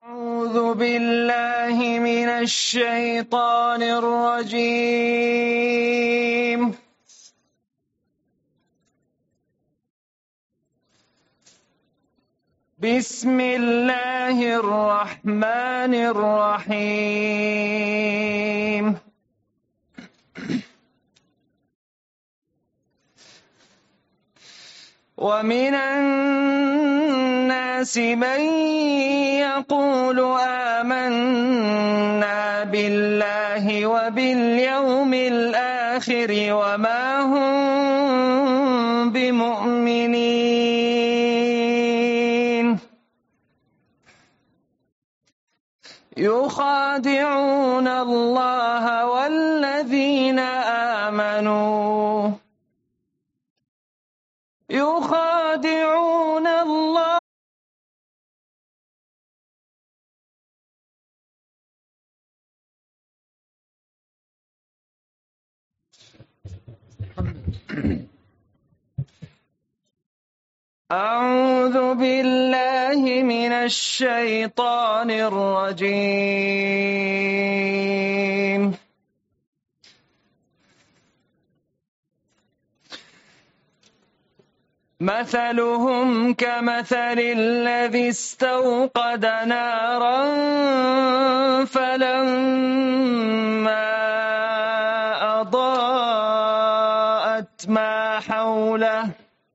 أعوذ بالله من الشيطان الرجيم. بسم الله الرحمن الرحيم. ومن الناس من يقول آمنا بالله وباليوم الآخر وما هم بمؤمنين يخادعون الله والذين آمنوا يخادعون الله أعوذ بالله من الشيطان الرجيم. مثلهم كمثل الذي استوقد نارا فلما أضاءت ما حوله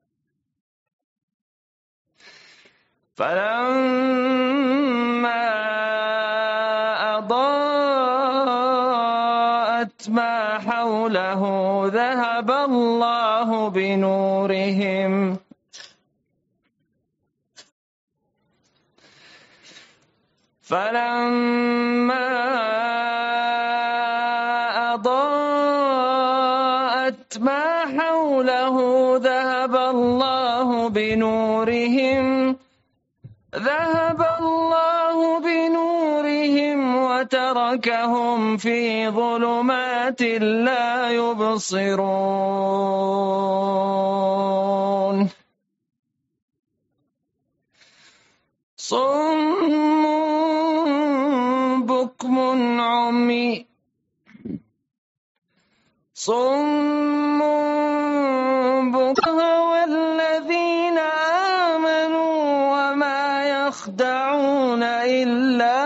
ذهب الله بنورهم فلما أضاءت ما حوله ذهب الله بنورهم وتركهم في ظلمات لا يبصرون. صم بكم عمي والذين آمنوا وما يخدعون إلا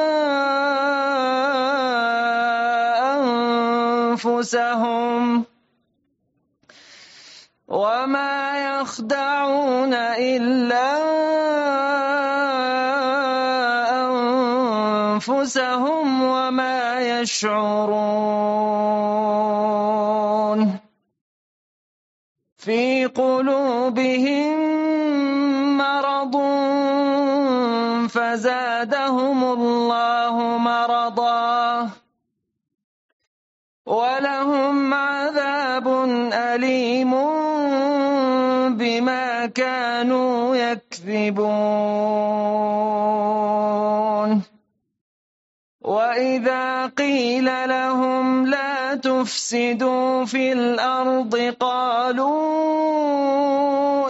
أنفسهم وما يشعرون. في قلوبهم مرض فزادهم الله مرضا ولهم عذاب أليم بما كانوا يكذبون. وإذا قيل لهم لا تفسدوا في الأرض قالوا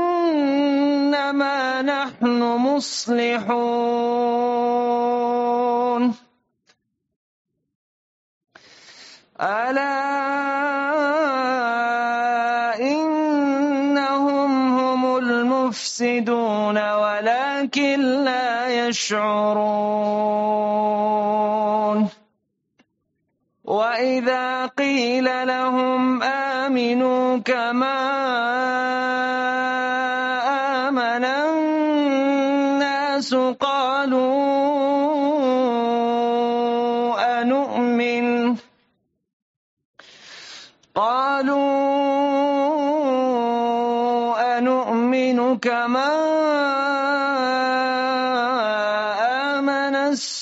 إنما نحن مصلحون. ألا إنهم هم المفسدون ولكن لا يشعرون. وإذا قيل لهم آمنوا كما آمن الناس قالوا أنؤمن كما آمن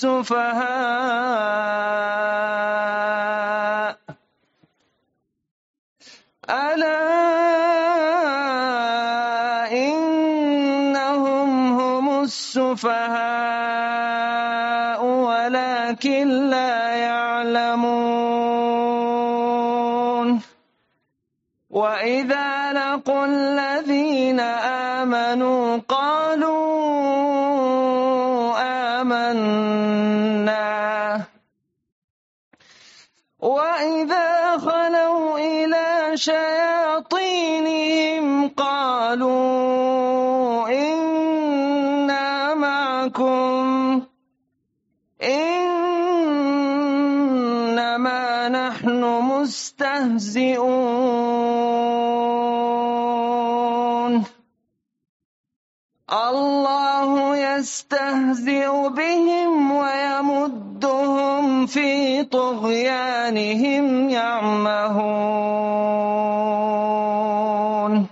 السفهاء ألا إنهم هم السفهاء ولكن لا يعلمون. وإذا لقوا الذين آمنوا قالوا شياطينهم قالوا إنا معكم إنما نحن مستهزئون الله يستهزئ بهم ويمدهم في طغيانهم يعمهون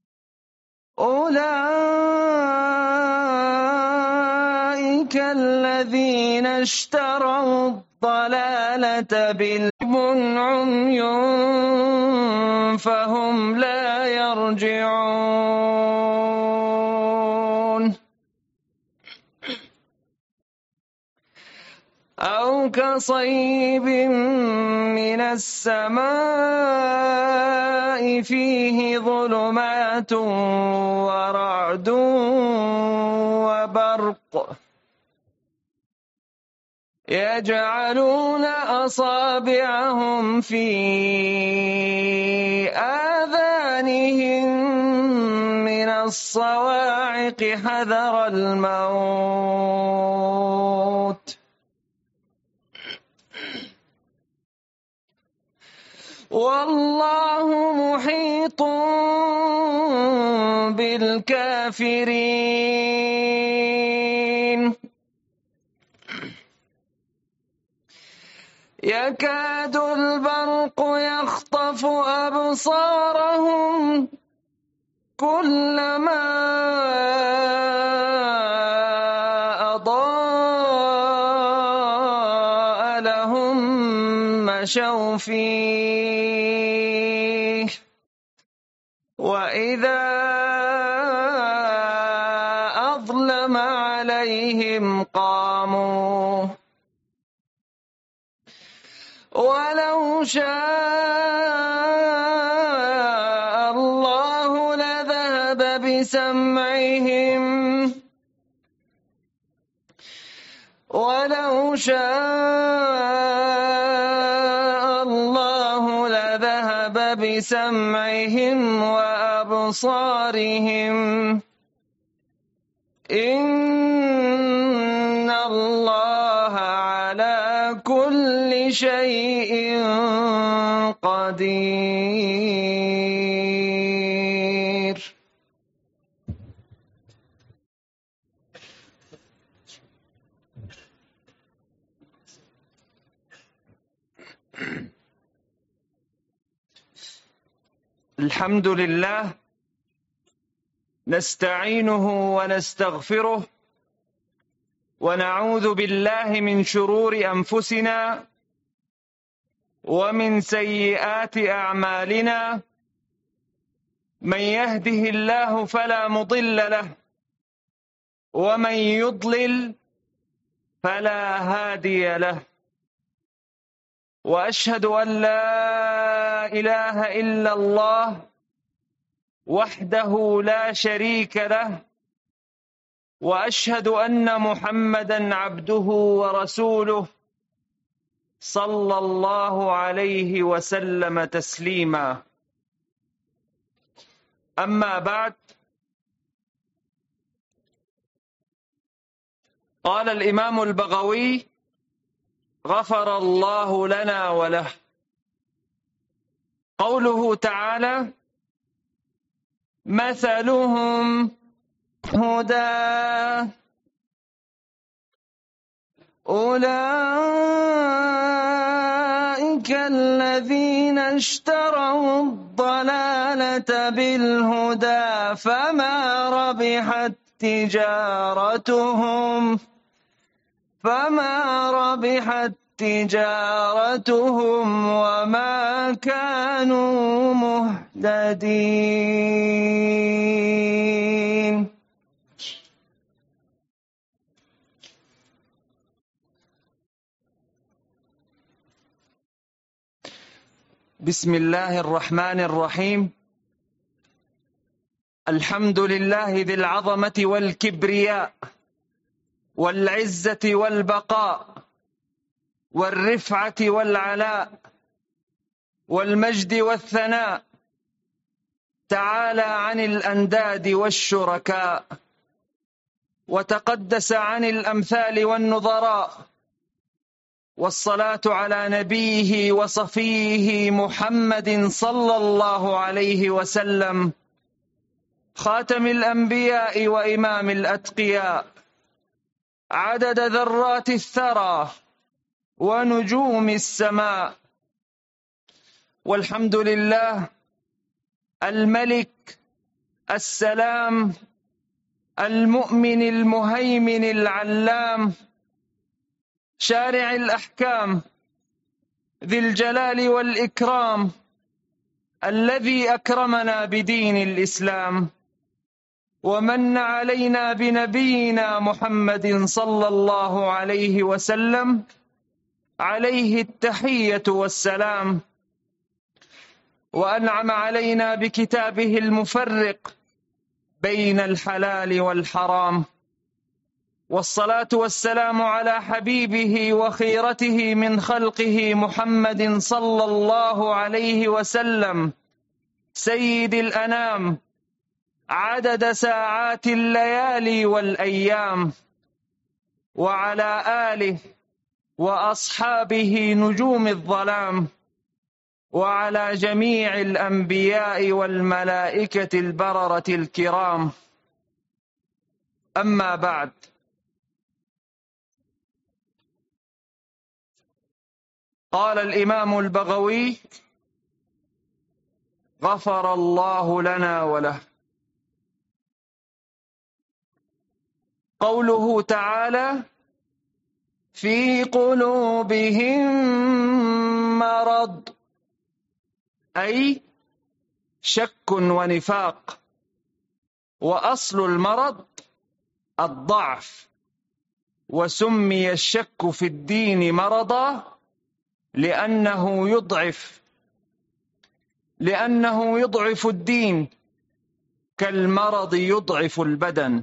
أولئك الذين اشتروا الضلالة بالعمى عمي فهم لا يرجعون أو كصيب من السماء فيه ظلمات ورعد وبرق يجعلون أصابعهم في آذانهم من الصواعق حذر الموت والله محيط بالكافرين يكاد البرق يخطف أبصارهم كلما أضاء لهم مشوا فيه وإذا أظلم عليهم قاموا ولو شاء الله لذهب بسمعهم ولو شاء الله لذهب بسمعهم وأبصارهم إن الله على كل شيء قدير الحمد لله نستعينه ونستغفره ونعوذ بالله من شرور أنفسنا ومن سيئات أعمالنا من يهده الله فلا مضل له ومن يضلل فلا هادي له وأشهد أن لا إله إلا الله وحده لا شريك له وأشهد أن محمدًا عبده ورسوله صلى الله عليه وسلم تسليما أما بعد قال الإمام البغوي غفر الله لنا وله قوله تعالى مثلهم هدى أولئك الذين اشتروا الضلالة بالهدى فما ربحت تجارتهم وما كانوا مهتدين. بسم الله الرحمن الرحيم. الحمد لله ذي العظمة والكبرياء والعزة والبقاء والرفعة والعلاء والمجد والثناء تعالى عن الأنداد والشركاء، وتقدس عن الأمثال والنظراء، والصلاة على نبيه وصفيه محمد صلى الله عليه وسلم، خاتم الأنبياء وإمام الأتقياء، عدد ذرات الثرى ونجوم السماء. والحمد لله الملك السلام المؤمن المهيمن العلام، شارع الأحكام ذي الجلال والإكرام، الذي أكرمنا بدين الإسلام، ومن علينا بنبينا محمد صلى الله عليه وسلم، عليه التحية والسلام، وأنعم علينا بكتابه المفرق بين الحلال والحرام. والصلاة والسلام على حبيبه وخيرته من خلقه محمد صلى الله عليه وسلم، سيد الأنام، عدد ساعات الليالي والأيام، وعلى آله وأصحابه نجوم الظلام، وعلى جميع الأنبياء والملائكة البررة الكرام. أما بعد، قال الإمام البغوي غفر الله لنا وله. قوله تعالى في قلوبهم مرض، أي شك ونفاق، وأصل المرض الضعف، وسمي الشك في الدين مرضا لأنه يضعف الدين، كالمرض يضعف البدن.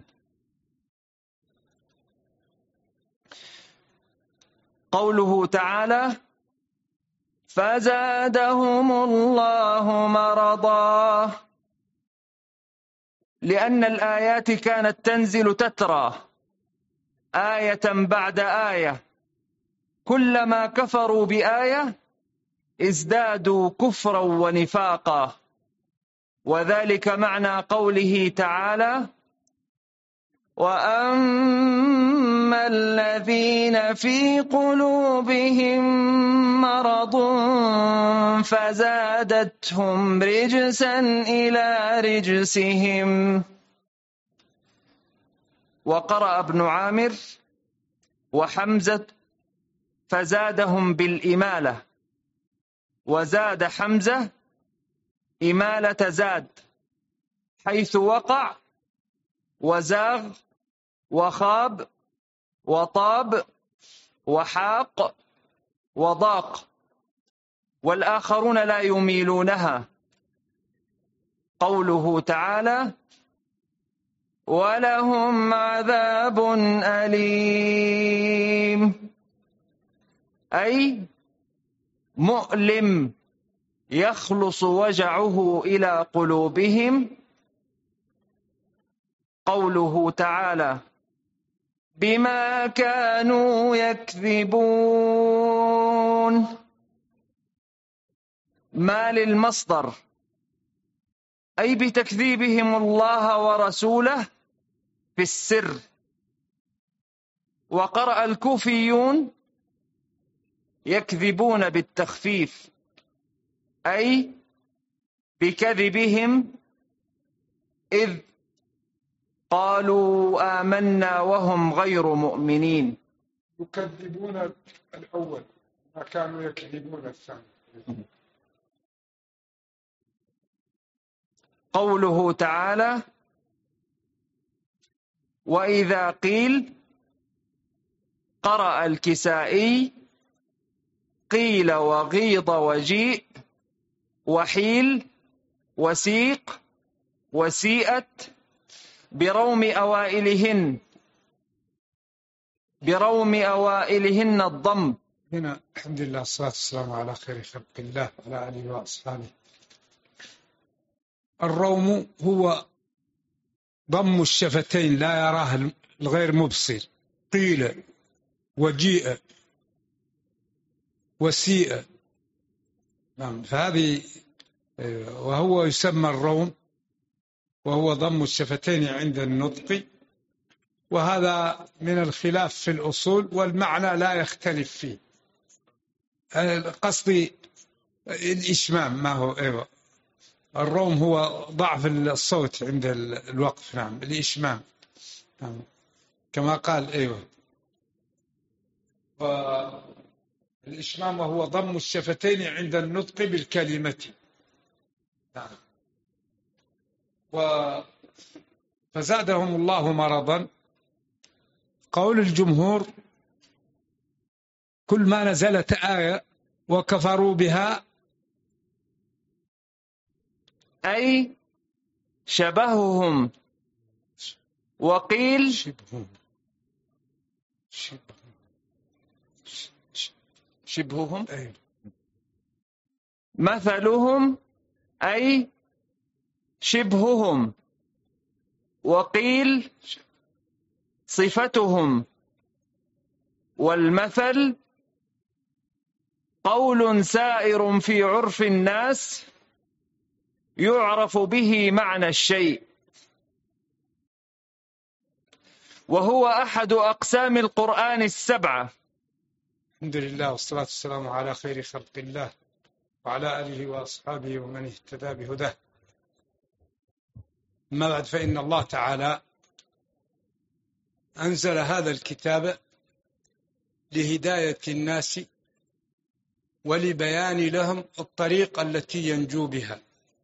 قوله تعالى فزادهم الله مرضا، لأن الآيات كانت تنزل تترى آية بعد آية، كلما كفروا بآية ازدادوا كفرا ونفاقا، وذلك معنى قوله تعالى وأما الذين في قلوبهم مرض فزادتهم رجسا إلى رجسهم. وقرأ ابن عامر وحمزة فزادهم بالإمالة، وزاد حمزة إمالة زاد، حيث وقع وزاغ وخاب وطاب وحاق وضاق، والآخرون لا يميلونها. قوله تعالى ولهم عذاب أليم، أي مؤلم يخلص وجعه إلى قلوبهم. قوله تعالى بما كانوا يكذبون، ما للمصدر، أي بتكذيبهم الله ورسوله في السر. وقرأ الكوفيون يكذبون بالتخفيف، أي بكذبهم إذ قالوا آمنا وهم غير مؤمنين. يكذبون الأول، ما كانوا يكذبون الثاني. قوله تعالى وإذا قيل، قرأ الكسائي قيل وغيض وجيء وحيل وسيق وسيئت بروم أوائلهن الضم. هنا الحمد لله والصلاة والسلام على خير خلق الله وعلى آله وأصحابه. الروم هو ضم الشفتين لا يراه الغير مبصر. قيل وجيء وسيء. نعم، فهذه وهو يسمى الروم، وهو ضم الشفتين عند النطق، وهذا من الخلاف في الأصول، والمعنى لا يختلف فيه. قصدي الإشمام، ما هو أيوة. الروم هو ضعف الصوت عند الوقف. نعم، الإشمام. نعم. كما قال أيوة. والإشمام هو ضم الشفتين عند النطق بالكلمة. نعم. فزادهم الله مرضا. قول الجمهور: كل ما نزلت آية وكفروا بها أي شبههم، وقيل شبههم مثلهم أي شبههم، وقيل صفتهم. والمثل قول سائر في عرف الناس يعرف به معنى الشيء، وهو أحد أقسام القرآن السبعة. الحمد لله، والصلاة والسلام على خير خلق الله وعلى آله وأصحابه ومن اهتدى بهداه. أما بعد، فإن الله تعالى أنزل هذا الكتاب لهداية الناس ولبيان لهم الطريق التي ينجو بها،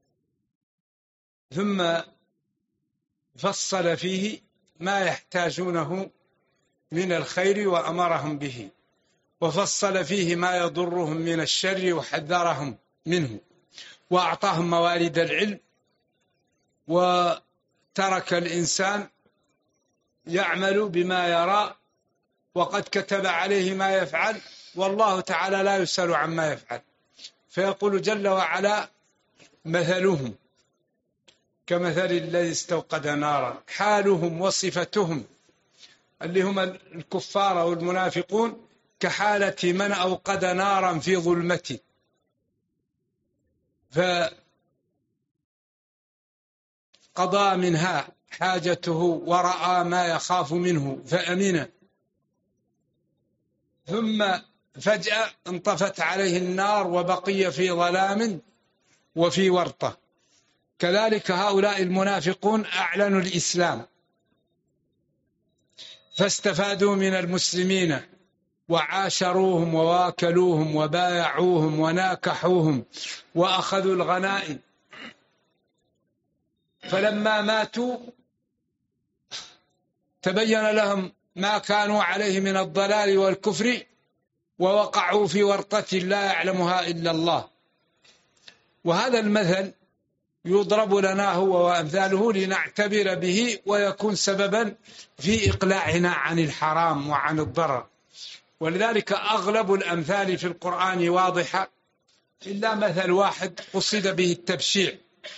ثم فصل فيه ما يحتاجونه من الخير وأمرهم به، وفصل فيه ما يضرهم من الشر وحذرهم منه، وأعطاهم موارد العلم، وترك الإنسان يعمل بما يرى، وقد كتب عليه ما يفعل، والله تعالى لا يسأل عما يفعل. فيقول جل وعلا: مثلهم كمثل الذي استوقد نارا. حالهم وصفتهم اللي هم الكفار والمنافقون كحالة من أوقد نارا في ظلمة، فقضى منها حاجته ورأى ما يخاف منه فأمن، ثم فجأة انطفت عليه النار وبقي في ظلام وفي ورطة. كذلك هؤلاء المنافقون أعلنوا الإسلام فاستفادوا من المسلمين وعاشروهم وواكلوهم وبايعوهم وناكحوهم وأخذوا الغنائم، فلما ماتوا تبين لهم ما كانوا عليه من الضلال والكفر، ووقعوا في ورطة لا يعلمها إلا الله. وهذا المثل يضرب لنا هو وأمثاله لنعتبر به، ويكون سببا في إقلاعنا عن الحرام وعن الضرر. ولذلك أغلب الأمثال في القرآن واضحة، إلا مثل واحد قصد به التبشيع: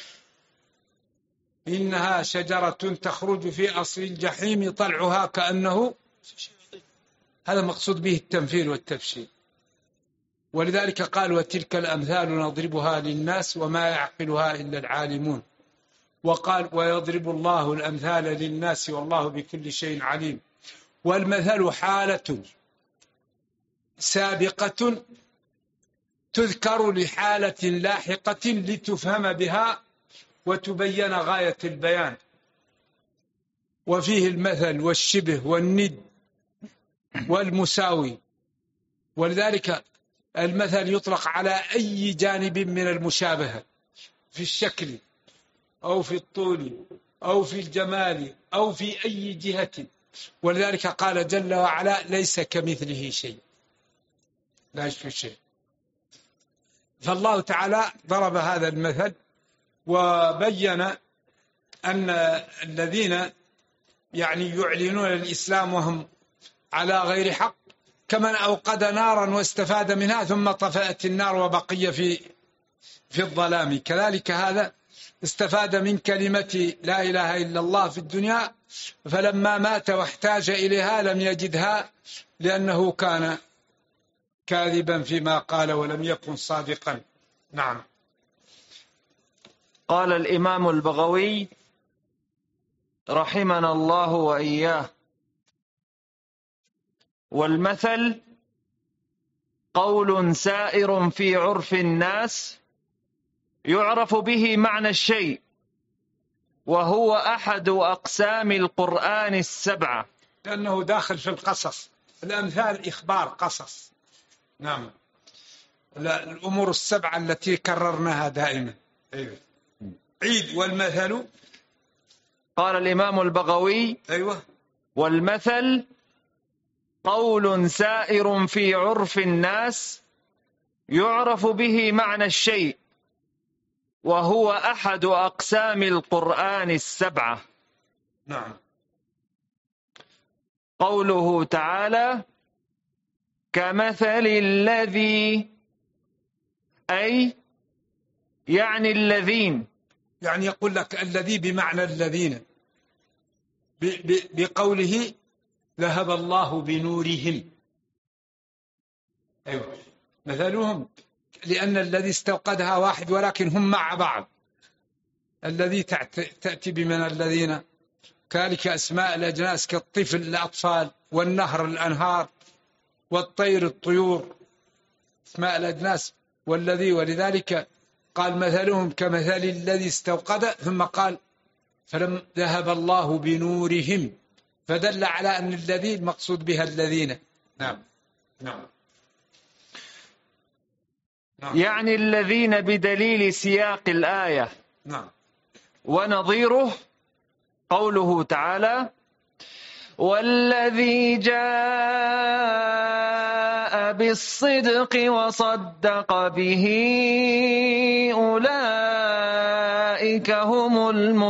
إنها شجرة تخرج في أصل الجحيم طلعها كأنه، هذا مقصود به التمثيل والتبشير. ولذلك قال: وتلك الأمثال نضربها للناس وما يعقلها إلا العالمون. وقال: ويضرب الله الأمثال للناس والله بكل شيء عليم. والمثل حالة سابقة تذكر لحالة لاحقة لتفهم بها وتبين غاية البيان. وفيه المثل والشبه والند والمساوي. ولذلك المثل يطلق على أي جانب من المشابهة، في الشكل أو في الطول أو في الجمال أو في أي جهة. ولذلك قال جل وعلا: ليس كمثله شيء، لا يشبه شيء. فالله تعالى ضرب هذا المثل وبين أن الذين يعلنون الإسلام وهم على غير حق كمن أوقد نارا واستفاد منها ثم طفأت النار وبقي في الظلام. كذلك هذا استفاد من كلمة لا إله إلا الله في الدنيا، فلما مات واحتاج إليها لم يجدها، لأنه كان كاذبا فيما قال ولم يكن صادقا. نعم. قال الإمام البغوي رحمنا الله وإياه: والمثل قول سائر في عرف الناس يعرف به معنى الشيء، وهو أحد أقسام القرآن السبعة. لأنه داخل في القصص، الأمثال إخبار قصص. نعم. الأمور السبعة التي كررناها دائما. أيوة. عيد. والمثل. قال الإمام البغوي: أيوة. والمثل قول سائر في عرف الناس يعرف به معنى الشيء، وهو أحد أقسام القرآن السبعة. نعم. قوله تعالى: كمثل الذي، أي يعني الذين، يعني يقول لك الذي بمعنى الذين، بقوله ذهب الله بنورهم. أيوة. مثلهم، لأن الذي استوقدها واحد ولكن هم مع بعض. الذي تأتي بمن الذين، كذلك أسماء الأجناس كالطفل الأطفال، والنهر الأنهار، والطير الطيور، اسماء الأجناس والذي. ولذلك قال مثلهم كمثل الذي استوقد، ثم قال فلم ذهب الله بنورهم، فدل على أن الذي المقصود بها الذين. نعم. نعم. نعم. يعني الذين بدليل سياق الآية. نعم. ونظيره قوله تعالى: والذي جاء بالصدق وصدق به أولئك هم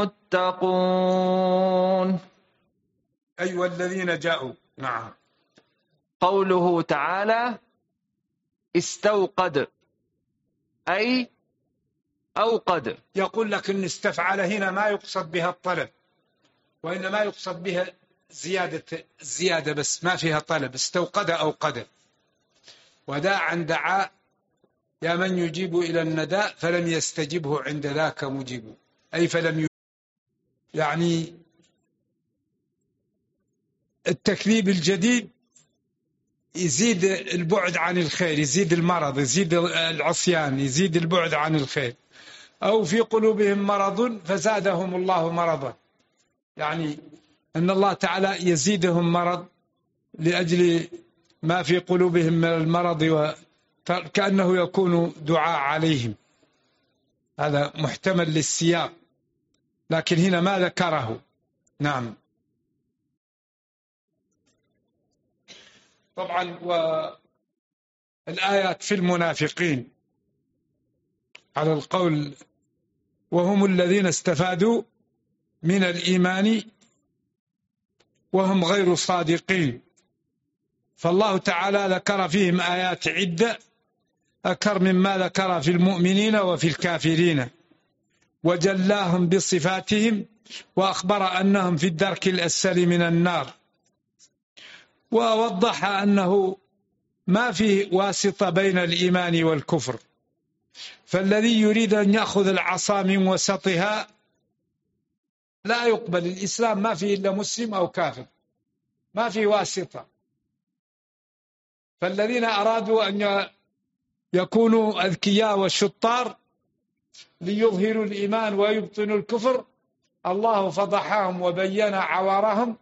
المتقون. أي والذين جاءوا. نعم. قوله تعالى: استوقد، أي أوقد. يقول لك أن استفعل هنا ما يقصد بها الطلب، وإنما يقصد بها زيادة بس، ما فيها طلب. استوقد أوقد. وداعا دعا يا من يجيب إلى النداء فلم يستجبه عند ذاك مجيب، أي فلم يجيب. يعني التكذيب الجديد يزيد البعد عن الخير، يزيد المرض، يزيد العصيان، يزيد البعد عن الخير. أو في قلوبهم مرض فزادهم الله مرضا، يعني أن الله تعالى يزيدهم مرض لأجل ما في قلوبهم من المرض، كأنه يكون دعاء عليهم. هذا محتمل للسياق، لكن هنا ما ذكره. نعم. طبعا والآيات في المنافقين على القول وهم الذين استفادوا من الإيمان وهم غير صادقين، فالله تعالى ذكر فيهم آيات عدة أكثر مما ذكر في المؤمنين وفي الكافرين، وجلاهم بصفاتهم وأخبر أنهم في الدرك الأسفل من النار، ووضح أنه ما في واسطة بين الإيمان والكفر، فالذي يريد أن يأخذ العصا من وسطها لا يقبل. الإسلام ما فيه إلا مسلم أو كافر، ما في واسطة. فالذين أرادوا أن يكونوا أذكياء والشطار ليظهروا الإيمان ويبطنوا الكفر، الله فضحهم وبين عوارهم،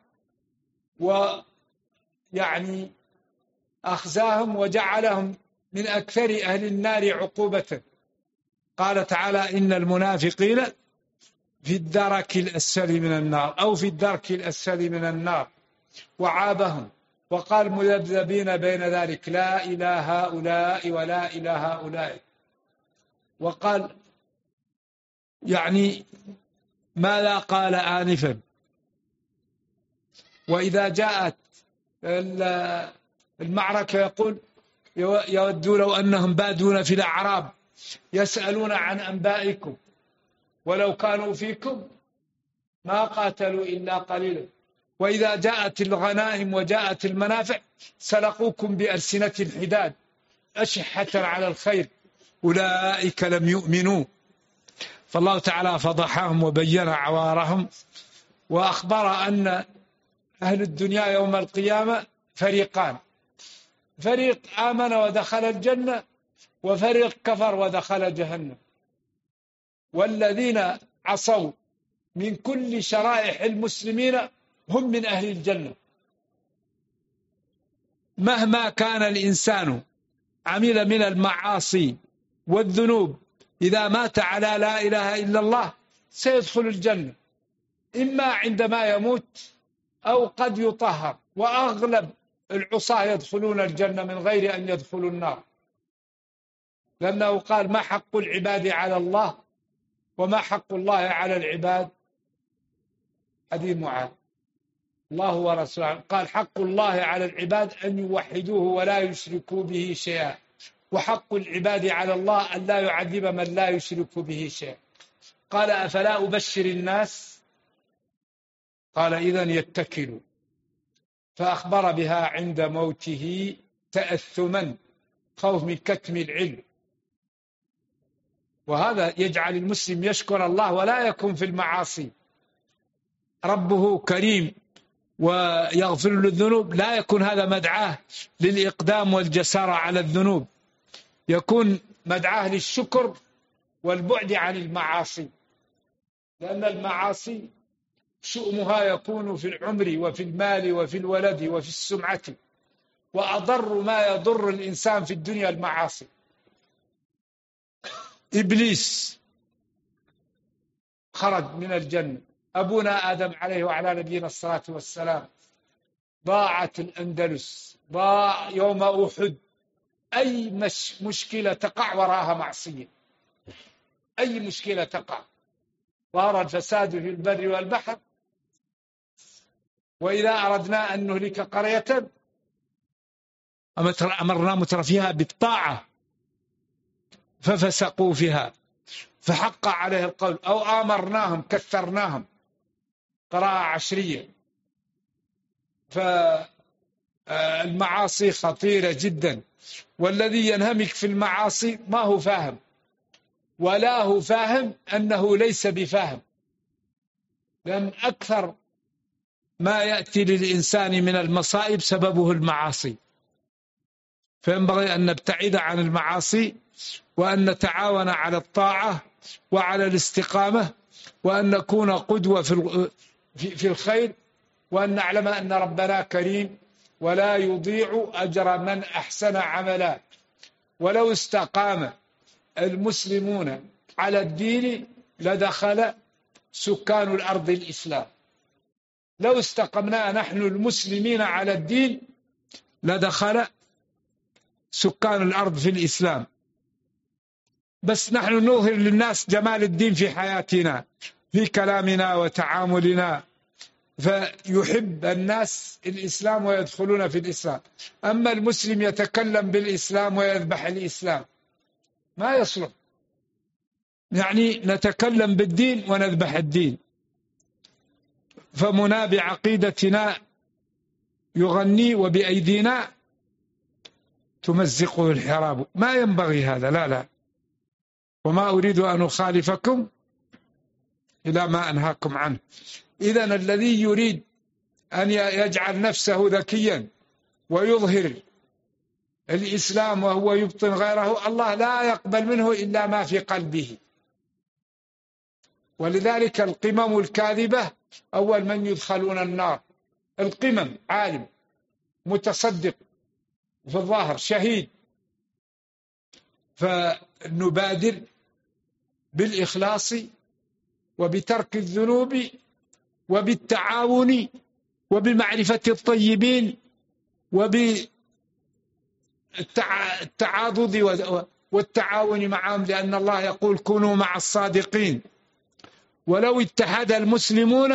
ويعني أخزاهم وجعلهم من أكثر أهل النار عقوبة. قال تعالى إن المنافقين في الدرك الأسفل من النار، أو في الدرك الأسفل من النار، وعابهم وقال مذبذبين بين ذلك لا إلى هؤلاء ولا إلى هؤلاء. وقال يعني ما لا قال آنفا. وإذا جاءت المعركة يقول يودوا لو أنهم بادون في الأعراب يسألون عن أنبائكم ولو كانوا فيكم ما قاتلوا إلا قليلا وإذا جاءت الغنائم وجاءت المنافع سلقوكم بألسنة حداد أشحة على الخير أولئك لم يؤمنوا. فالله تعالى فضحهم وبين عوارهم وأخبر أن أهل الدنيا يوم القيامة فريقان، فريق آمن ودخل الجنة وفريق كفر ودخل جهنم. والذين عصوا من كل شرائح المسلمين هم من أهل الجنة. مهما كان الإنسان عمل من المعاصي والذنوب إذا مات على لا إله إلا الله سيدخل الجنة، إما عندما يموت أو قد يطهر، وأغلب العصاة يدخلون الجنة من غير أن يدخلوا النار، لأنه قال ما حق العباد على الله وما حق الله على العباد. حديث معاذ الله ورسوله قال حق الله على العباد أن يوحدوه ولا يشركوا به شيئا، وحق العباد على الله أن لا يعذب من لا يشرك به شيئا. قال أفلا أبشر الناس؟ قال إذن يتكلوا. فأخبر بها عند موته تأثما خوف من كتم العلم. وهذا يجعل المسلم يشكر الله ولا يكون في المعاصي. ربه كريم ويغفر له الذنوب، لا يكون هذا مدعاه للإقدام والجسارة على الذنوب، يكون مدعاه للشكر والبعد عن المعاصي، لأن المعاصي شؤمها يكون في العمر وفي المال وفي الولد وفي السمعة، وأضر ما يضر الإنسان في الدنيا المعاصي. إبليس خرج من الجنة، أبونا آدم عليه وعلى نبينا الصلاة والسلام، ضاعت الأندلس، ضاع يوم أحد. أي مشكلة تقع وراها معصية، أي مشكلة تقع. ظهر الفساد في البر والبحر، وإذا أردنا أن نهلك قرية أمرنا مترفيها بالطاعة ففسقوا فيها فحق عليه القول، أو آمرناهم كثرناهم، قراءة عشرية. فالمعاصي خطيرة جدا، والذي ينهمك في المعاصي ما هو فاهم، ولا هو فاهم أنه ليس بفاهم، لأن أكثر ما يأتي للإنسان من المصائب سببه المعاصي. فينبغي أن نبتعد عن المعاصي، وأن نتعاون على الطاعة وعلى الاستقامة، وأن نكون قدوة في الخير، وأن نعلم أن ربنا كريم ولا يضيع أجر من أحسن عملا. ولو استقام المسلمون على الدين لدخل سكان الأرض الإسلام. لو استقمنا نحن المسلمين على الدين لدخل سكان الأرض في الإسلام. بس نحن نظهر للناس جمال الدين في حياتنا، في كلامنا وتعاملنا، فيحب الناس الإسلام ويدخلون في الإسلام. أما المسلم يتكلم بالإسلام ويذبح الإسلام ما يصلح. يعني نتكلم بالدين ونذبح الدين. فمنا بعقيدتنا يغني وبأيدينا تمزقه الحراب. ما ينبغي هذا، لا لا. وما أريد أن أخالفكم إلى ما أنهاكم عنه. إذن الذي يريد أن يجعل نفسه ذكيا ويظهر الإسلام وهو يبطن غيره، الله لا يقبل منه إلا ما في قلبه. ولذلك القمم الكاذبة أول من يدخلون النار. القمم عالم متصدق في الظاهر شهيد. فنبادر بالإخلاص وبترك الذنوب وبالتعاون وبمعرفة الطيبين وبالتعاضد والتعاون معهم، لأن الله يقول كونوا مع الصادقين. ولو اتحد المسلمون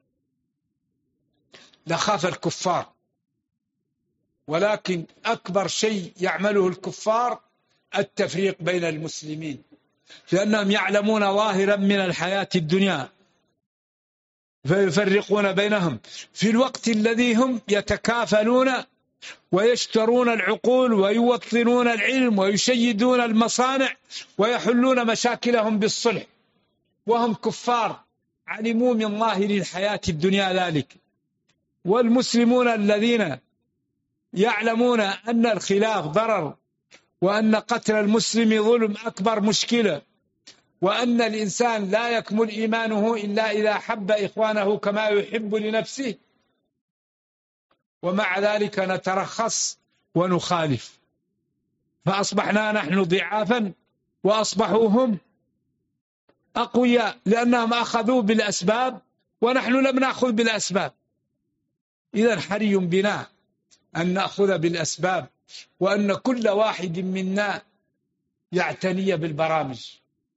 لخاف الكفار، ولكن أكبر شيء يعمله الكفار التفريق بين المسلمين، لأنهم يعلمون ظاهرا من الحياة الدنيا فيفرقون بينهم في الوقت الذي هم يتكافلون ويشترون العقول ويوطنون العلم ويشيدون المصانع ويحلون مشاكلهم بالصلح، وهم كفار علموا من ظاهر الحياة الدنيا ذلك. والمسلمون الذين يعلمون أن الخلاف ضرر، وأن قتل المسلم ظلم أكبر مشكلة، وأن الإنسان لا يكمل إيمانه إلا إذا حب إخوانه كما يحب لنفسه، ومع ذلك نترخص ونخالف، فأصبحنا نحن ضعافا وأصبحوا هم أقوياء، لأنهم أخذوا بالأسباب ونحن لم نأخذ بالأسباب. إذن حري بنا أن نأخذ بالأسباب، وأن كل واحد منا يعتني بالبرامج.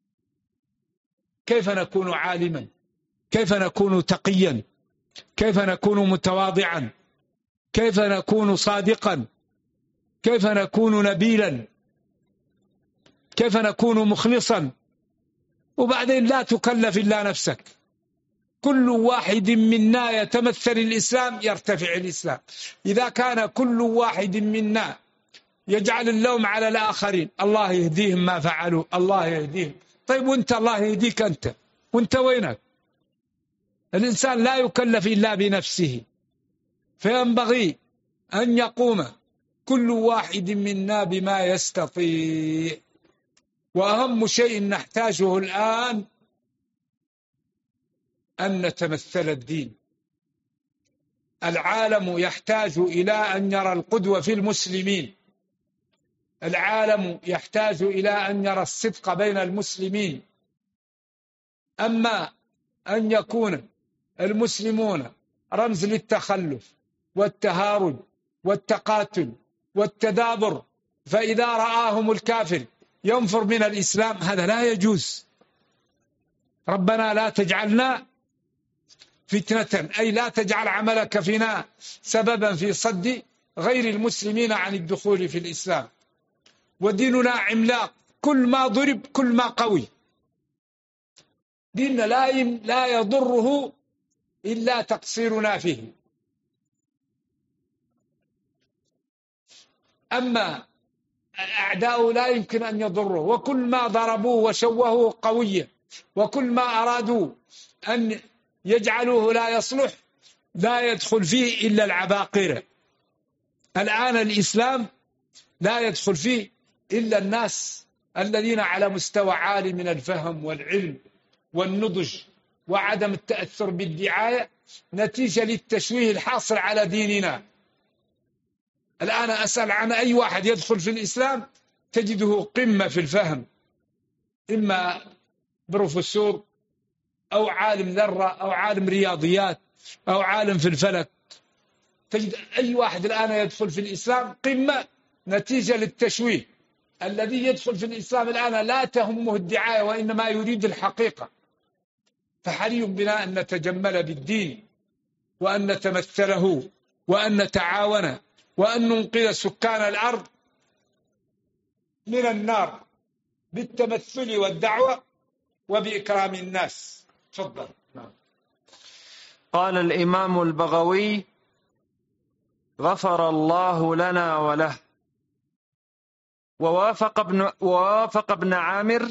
كيف نكون عالما؟ كيف نكون تقيا؟ كيف نكون متواضعا؟ كيف نكون صادقا؟ كيف نكون نبيلا؟ كيف نكون مخلصا؟ وبعدين لا تكلف إلا نفسك. كل واحد منا يتمثل الإسلام يرتفع الإسلام. إذا كان كل واحد منا يجعل اللوم على الآخرين، الله يهديهم ما فعلوا، الله يهديهم. طيب وانت الله يهديك أنت، وانت وينك؟ الإنسان لا يكلف إلا بنفسه، فينبغي أن يقوم كل واحد منا بما يستطيع. وأهم شيء نحتاجه الآن أن نتمثل الدين. العالم يحتاج إلى أن يرى القدوة في المسلمين، العالم يحتاج إلى أن يرى الصدق بين المسلمين. أما أن يكون المسلمون رمز للتخلف والتهارج والتقاتل والتدابر، فإذا رآهم الكافر ينفر من الإسلام، هذا لا يجوز. ربنا لا تجعلنا فتنة، أي لا تجعل عملك فينا سببا في صد غير المسلمين عن الدخول في الإسلام. وديننا عملاق، كل ما ضرب كل ما قوي. ديننا لا يضره إلا تقصيرنا فيه. أما الأعداء لا يمكن أن يضره، وكل ما ضربوه وشوهوه قوية، وكل ما أرادوا أن يجعلوه لا يصلح لا يدخل فيه إلا العباقرة. الآن الإسلام لا يدخل فيه إلا الناس الذين على مستوى عالي من الفهم والعلم والنضج وعدم التأثر بالدعاية نتيجة للتشويه الحاصل على ديننا. الآن أسأل عن أي واحد يدخل في الإسلام تجده قمة في الفهم، إما بروفيسور أو عالم ذرة أو عالم رياضيات أو عالم في الفلك. تجد أي واحد الآن يدخل في الإسلام قمة نتيجة للتشويه. الذي يدخل في الإسلام الآن لا تهمه الدعاية وإنما يريد الحقيقة. فحري بنا أن نتجمل بالدين، وأن نتمثله، وأن نتعاون، وأن ننقذ سكان الأرض من النار بالتمثل والدعوة وبإكرام الناس. تفضل. قال الإمام البغوي غفر الله لنا وله. ووافق ابن عامر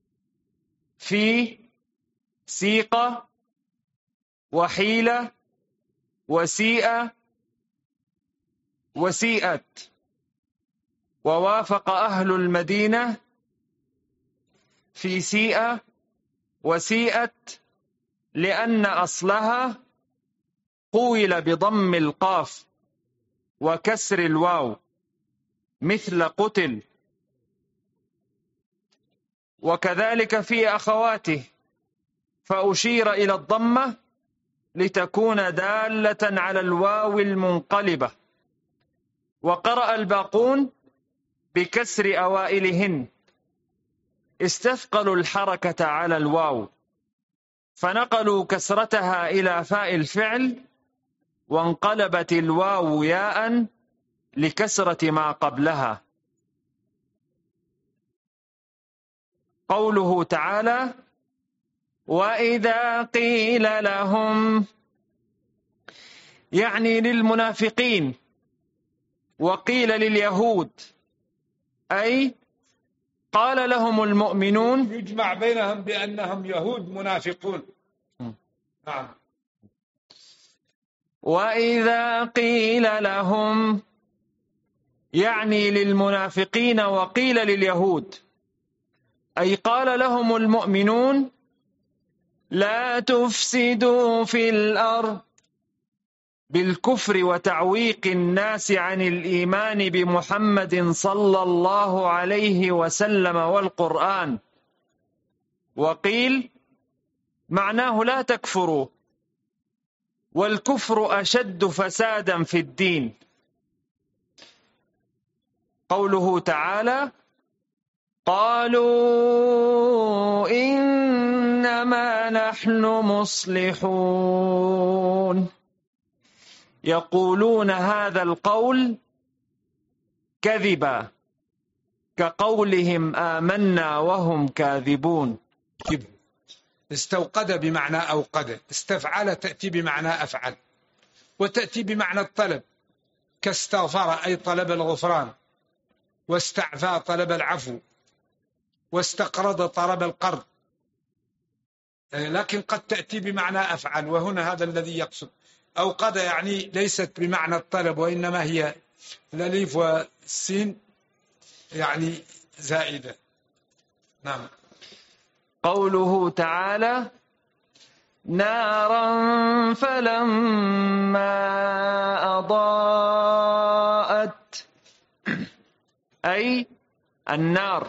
في سيقة وحيلة وسيئة وسيئت. ووافق أهل المدينة في سيئة وسيئت لأن أصلها قويل بضم القاف وكسر الواو مثل قتل. وكذلك في أخواته فأشير إلى الضمة لتكون دالة على الواو المنقلبة. وقرأ الباقون بكسر أوائلهن، استثقلوا الحركة على الواو فنقلوا كسرتها إلى فاء الفعل، وانقلبت الواو ياء لكسرة ما قبلها. قوله تعالى: وإذا قيل لهم، يعني للمنافقين، وقيل لليهود، أي قال لهم المؤمنون. يجمع بينهم بأنهم يهود منافقون. نعم. وإذا قيل لهم، يعني للمنافقين وقيل لليهود، أي قال لهم المؤمنون: لا تفسدوا في الأرض، بالكفر وتعويق الناس عن الإيمان بمحمد صلى الله عليه وسلم والقرآن. وقيل معناه لا تكفروا، والكفر أشد فسادا في الدين. قوله تعالى: قالوا إنما نحن مصلحون، يقولون هذا القول كذبا، كقولهم آمنا وهم كاذبون. استوقد بمعنى أوقد، استفعل تأتي بمعنى أفعل، وتأتي بمعنى الطلب، كاستغفر أي طلب الغفران، واستعفى طلب العفو، واستقرض طلب القرض، لكن قد تأتي بمعنى أفعل، وهنا هذا الذي يقصد. أوقد يعني ليست بمعنى الطلب، وإنما هي الألف والسين يعني زائدة. نعم. قوله تعالى: نارا فلما أضاءت، أي النار.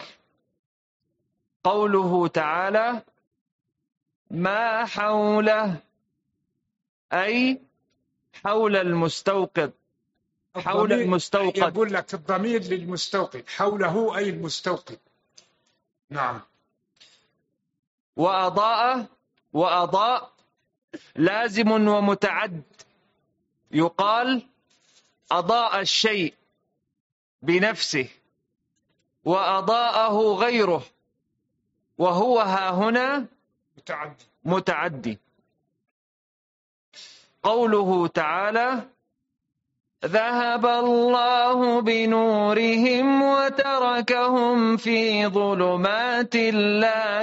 قوله تعالى: ما حوله، أي حول المستوقد، حول المستوقد. يقول لك الضمير للمستوقد، حوله أي المستوقد. نعم. وأضاء لازم ومتعد، يقال أضاء الشيء بنفسه وأضاءه غيره، وهو ها هنا متعدي. قوله تعالى: ذهب الله بنورهم وتركهم في ظلمات لا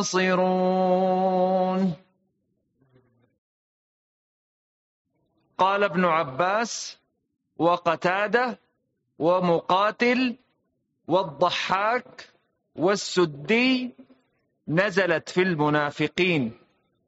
يبصرون. قال ابن عباس وقتادة ومقاتل والضحاك والسدي: نزلت في المنافقين.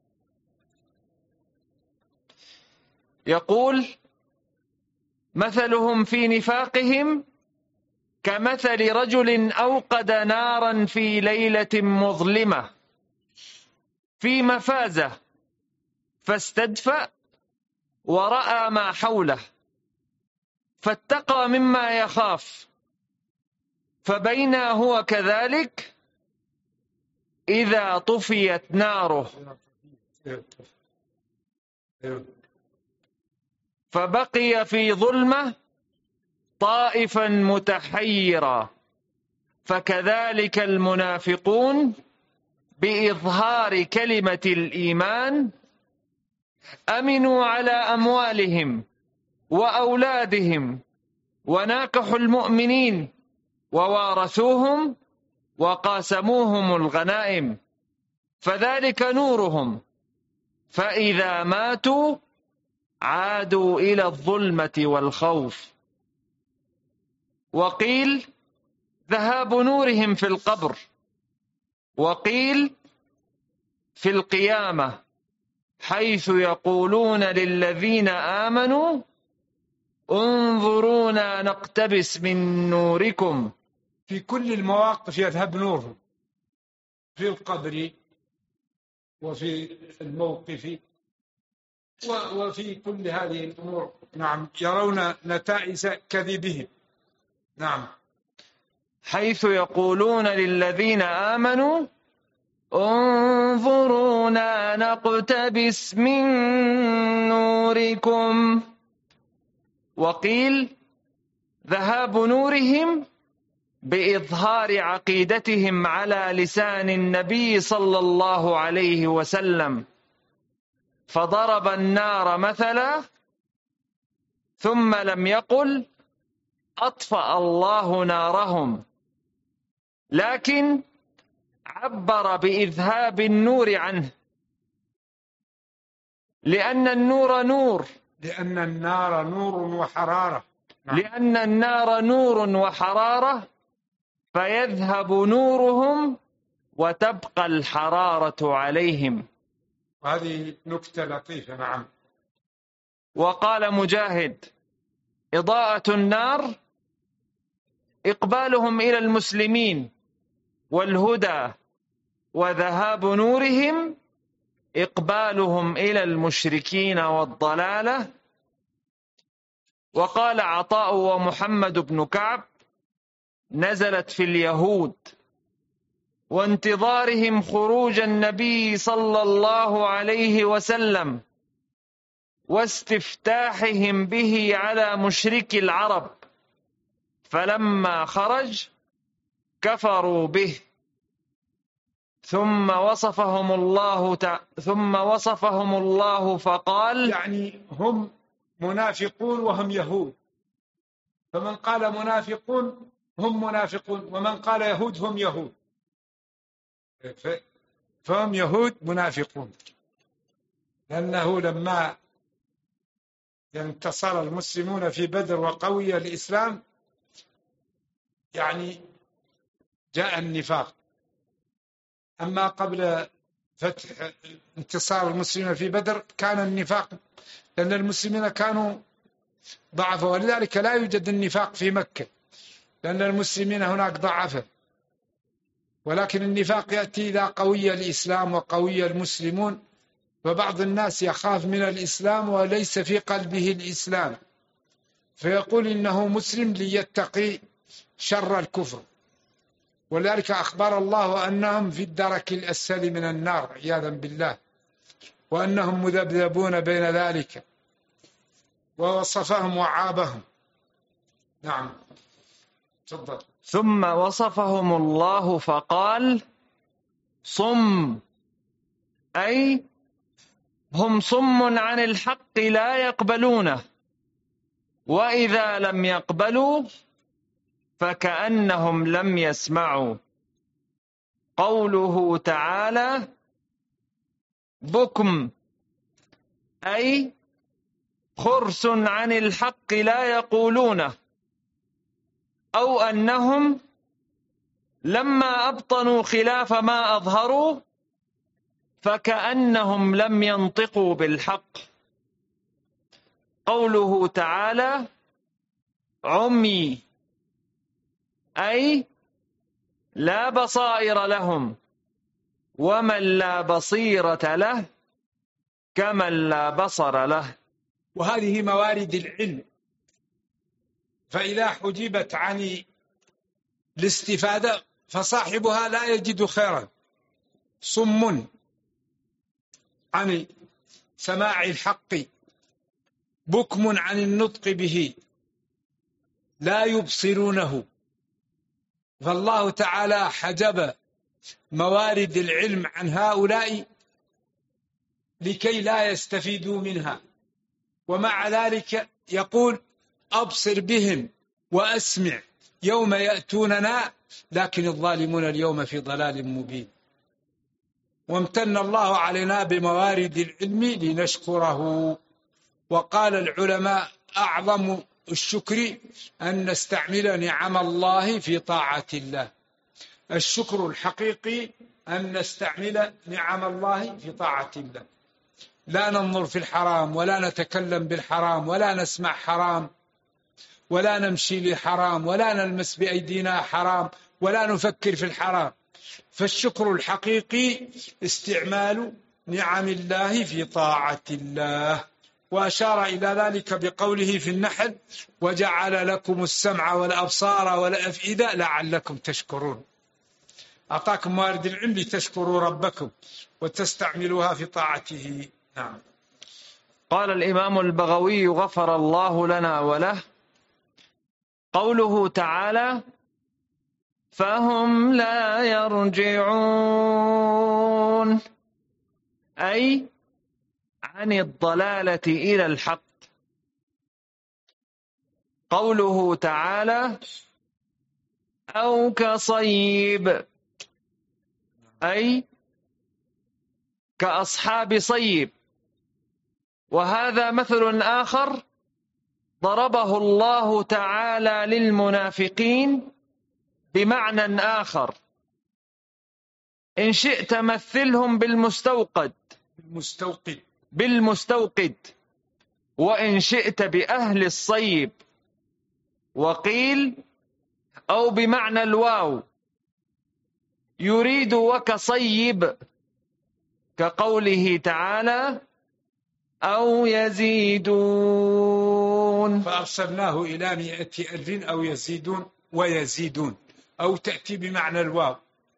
يقول: مثلهم في نفاقهم كمثل رجل أوقد نارا في ليلة مظلمة في مفازة، فاستدفأ ورأى ما حوله، فاتقى مما يخاف، فبينا هو كذلك إذا طفيت ناره، فبقي في ظلمة طائفا متحيرا. فكذلك المنافقون بإظهار كلمة الإيمان أمنوا على أموالهم وأولادهم، وناكحوا المؤمنين ووارثوهم وقاسموهم الغنائم، فذلك نورهم، فإذا ماتوا عادوا إلى الظلمة والخوف. وقيل: ذهاب نورهم في القبر، وقيل: في القيامة، حيث يقولون للذين آمنوا انظرونا نقتبس من نوركم. في كل المواقف يذهب نورهم، في القبر وفي الموقف وفي كل هذه الأمور. نعم. يرون نتائج كذبهم. نعم. حيث يقولون للذين آمنوا انظرونا نقتبس من نوركم. وقيل: ذهاب نورهم بإظهار عقيدتهم على لسان النبي صلى الله عليه وسلم، فضرب النار مثلا ثم لم يقل أطفأ الله نارهم، لكن عبر بإذهاب النور عنه، لأن النور نور، لأن النار نور وحرارة. لأن النار نور وحرارة، فيذهب نورهم وتبقى الحرارة عليهم. وهذه نكتة لطيفة. نعم. وقال مجاهد: إضاءة النار إقبالهم إلى المسلمين والهدى، وذهاب نورهم إقبالهم إلى المشركين والضلالة. وقال عطاء ومحمد بن كعب: نزلت في اليهود وانتظارهم خروج النبي صلى الله عليه وسلم واستفتاحهم به على مشركي العرب، فلما خرج كفروا به، ثم وصفهم الله فقال: يعني هم منافقون وهم يهود، فمن قال منافقون هم منافقون، ومن قال يهود هم يهود، فهم يهود منافقون. لأنه لما انتصر المسلمون في بدر وقوي الإسلام يعني جاء النفاق. أما قبل فتح انتصار المسلمين في بدر كان النفاق، لأن المسلمين كانوا ضعفوا، ولذلك لا يوجد النفاق في مكة، لأن المسلمين هناك ضعفوا. ولكن النفاق يأتي إذا قوي الإسلام وقوي المسلمون، فبعض الناس يخاف من الإسلام وليس في قلبه الإسلام، فيقول إنه مسلم ليتقي شر الكفر. ولذلك أخبر الله أنهم في الدرك الأسفل من النار عياذا بالله، وأنهم مذبذبون بين ذلك، ووصفهم وعابهم. نعم. تفضل. ثم وصفهم الله فقال: صم، أي هم صم عن الحق لا يقبلونه، وإذا لم يقبلوا فكأنهم لم يسمعوا. قوله تعالى: بكم، أي خرس عن الحق لا يقولونه، أو أنهم لما أبطنوا خلاف ما أظهروا فكأنهم لم ينطقوا بالحق. قوله تعالى: عمي، أي لا بصائر لهم، ومن لا بصيرة له كمن لا بصر له. وهذه موارد العلم، فإذا حجبت عن الاستفادة فصاحبها لا يجد خيرا. صم عن سماع الحق، بكم عن النطق به، لا يبصرونه. فالله تعالى حجب موارد العلم عن هؤلاء لكي لا يستفيدوا منها، ومع ذلك يقول: أبصر بهم وأسمع يوم يأتوننا، لكن الظالمون اليوم في ضلال مبين. وامتن الله علينا بموارد العلم لنشكره. وقال العلماء: أعظم الشكر أن نستعمل نعم الله في طاعة الله. الشكر الحقيقي أن نستعمل نعم الله في طاعة الله، لا ننظر في الحرام، ولا نتكلم بالحرام، ولا نسمع حرام، ولا نمشي لحرام، ولا نلمس بأيدينا حرام، ولا نفكر في الحرام. فالشكر الحقيقي استعمال نعم الله في طاعة الله. وأشار إلى ذلك بقوله في النحل: وجعل لكم السمع والأبصار والأفئدة لعلكم تشكرون. أعطاكم موارد العلم لتشكروا ربكم وتستعملوها في طاعته. نعم. قال الإمام البغوي غفر الله لنا وله: قوله تعالى: فهم لا يرجعون، أي عن الضلالة إلى الحق. قوله تعالى أو كصيب، أي كأصحاب صيب. وهذا مثل آخر ضربه الله تعالى للمنافقين بمعنى آخر. إن شئت مثلهم بالمستوقد، وإن شئت بأهل الصيب. وقيل أو بمعنى الواو يريد وكصيب، كقوله تعالى أو يزيدون. فأرسلناه إلى 100,000 أو يزيدون ويزيدون. أو تأتي بمعنى الواو،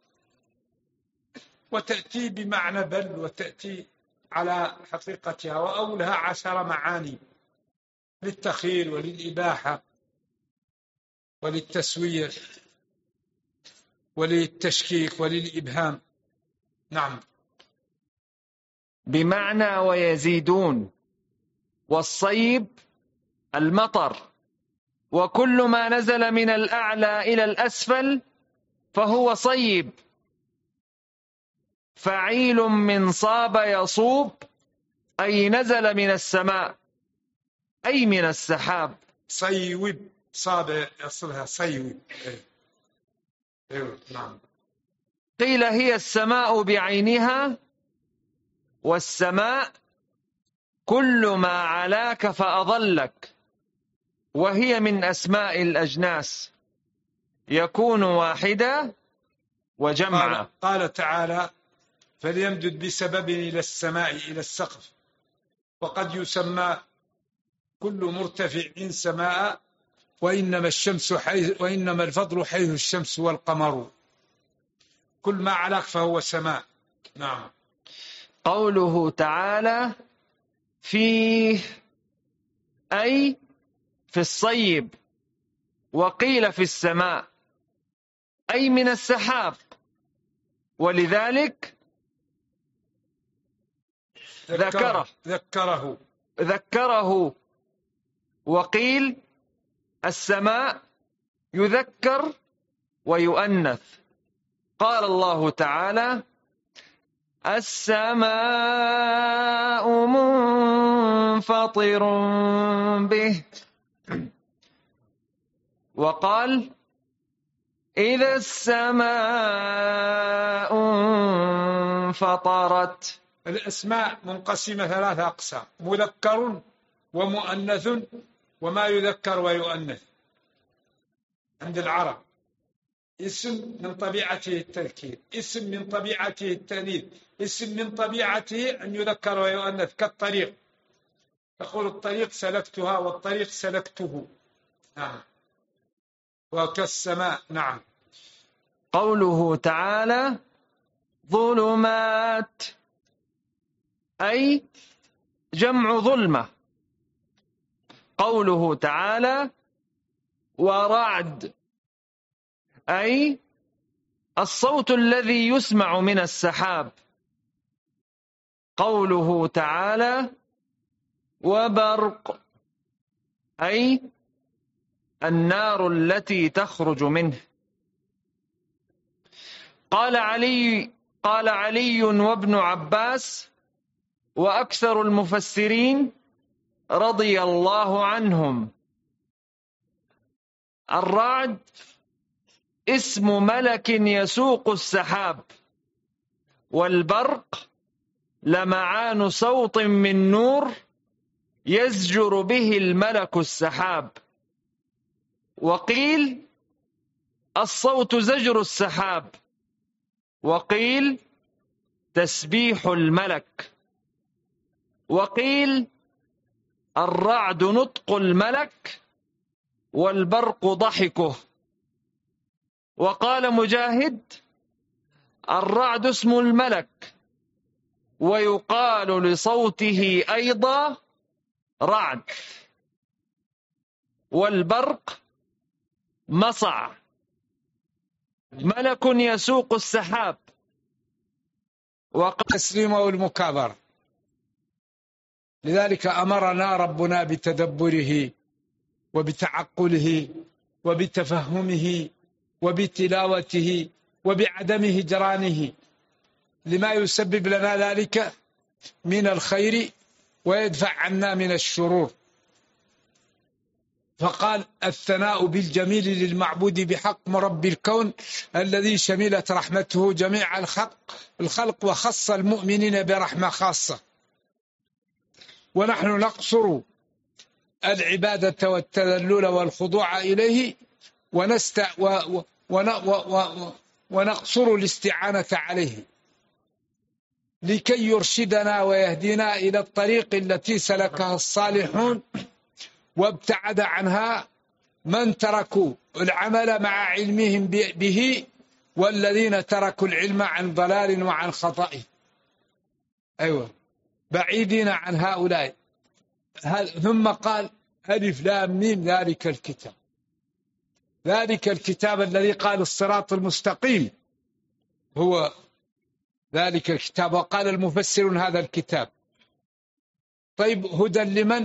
وتأتي بمعنى بل، وتأتي على حقيقتها. وأو لها 10 معاني، للتخيل وللإباحة وللتسوية وللتشكيك وللإبهام. نعم. بمعنى ويزيدون. والصيب المطر، وكل ما نزل من الأعلى إلى الأسفل فهو صيب. فعيل من صاب يصوب، أي نزل من السماء، أي من السحاب. صيب، صاب أصلها صيب. نعم. قيل هي السماء بعينها، والسماء كل ما علاك فأضلك، وهي من أسماء الأجناس، يكون واحدة وجمعا. قال تعالى فليمدد بسبب إلى السماء، إلى السقف. وقد يسمى كل مرتفع سماء، وإنما الفضل حيث الشمس والقمر. كل ما علاك فهو سماء. نعم. قوله تعالى فيه، أي في الصيب. وقيل في السماء، أي من السحاب. ولذلك ذكره. وقيل السماء يذكر ويؤنث. قال الله تعالى السماء منفطر به. وقال إذا السماء انفطرت. الأسماء منقسمة 3 أقسام: مذكر ومؤنث وما يذكر ويؤنث. عند العرب اسم من طبيعته التذكير، اسم من طبيعته التأنيث، اسم من طبيعته أن يذكر ويؤنث. كالطريق، تقول الطريق سلكتها والطريق سلكته. نعم. وكالسماء. نعم. قوله تعالى ظلمات، أي جمع ظلمة. قوله تعالى ورعد، أي الصوت الذي يسمع من السحاب. قوله تعالى وبرق، أي النار التي تخرج منه. قال علي وابن عباس وأكثر المفسرين رضي الله عنهم: الرعد اسم ملك يسوق السحاب، والبرق لمعان صوت من نور يزجر به الملك السحاب. وقيل الصوت زجر السحاب، وقيل تسبيح الملك، وقيل الرعد نطق الملك والبرق ضحكه. وقال مجاهد الرعد اسم الملك، ويقال لصوته أيضا رعد. والبرق مصع، ملك يسوق السحاب. والتسليم والمكابرة. لذلك أمرنا ربنا بتدبره وبتعقله وبتفهمه وبتلاوته وبعدم هجرانه لما يسبب لنا ذلك من الخير ويدفع عنا من الشرور. فقال الثناء بالجميل للمعبود بحق مربي الكون الذي شملت رحمته جميع الخلق وخص المؤمنين برحمة خاصة. ونحن نقصر العبادة والتذلل والخضوع إليه ونقصر الاستعانة عليه لكي يرشدنا ويهدينا إلى الطريق التي سلكها الصالحون وابتعد عنها من تركوا العمل مع علمهم به والذين تركوا العلم عن ضلال وعن خطأ. أيوة، بعيدين عن هؤلاء. ثم قال ألف لام ميم ذلك الكتاب. ذلك الكتاب الذي قال الصراط المستقيم هو ذلك الكتاب. وقال المفسرون هذا الكتاب. طيب هدى لمن؟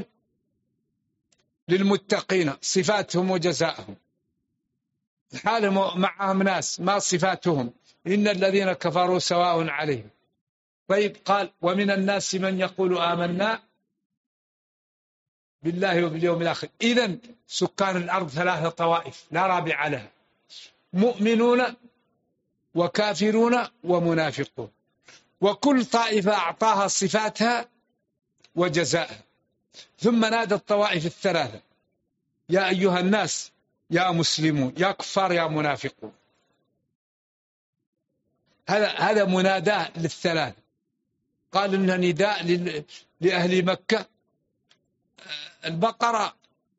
للمتقين. صفاتهم وجزاءهم. حال معهم ناس ما صفاتهم؟ إن الذين كفروا سواء عليهم. طيب قال ومن الناس من يقول آمنا بالله وباليوم الآخر. إذن سكان الأرض ثلاثة طوائف لا رابع لها: مؤمنون وكافرون ومنافقون، وكل طائفة أعطاها صفاتها وجزاءها. ثم نادى الطوائف الثلاثة: يا أيها الناس، يا مسلمون، يا كفار، يا منافقون. هذا مناداه للثلاثة. قال إن نداء لأهل مكة. البقرة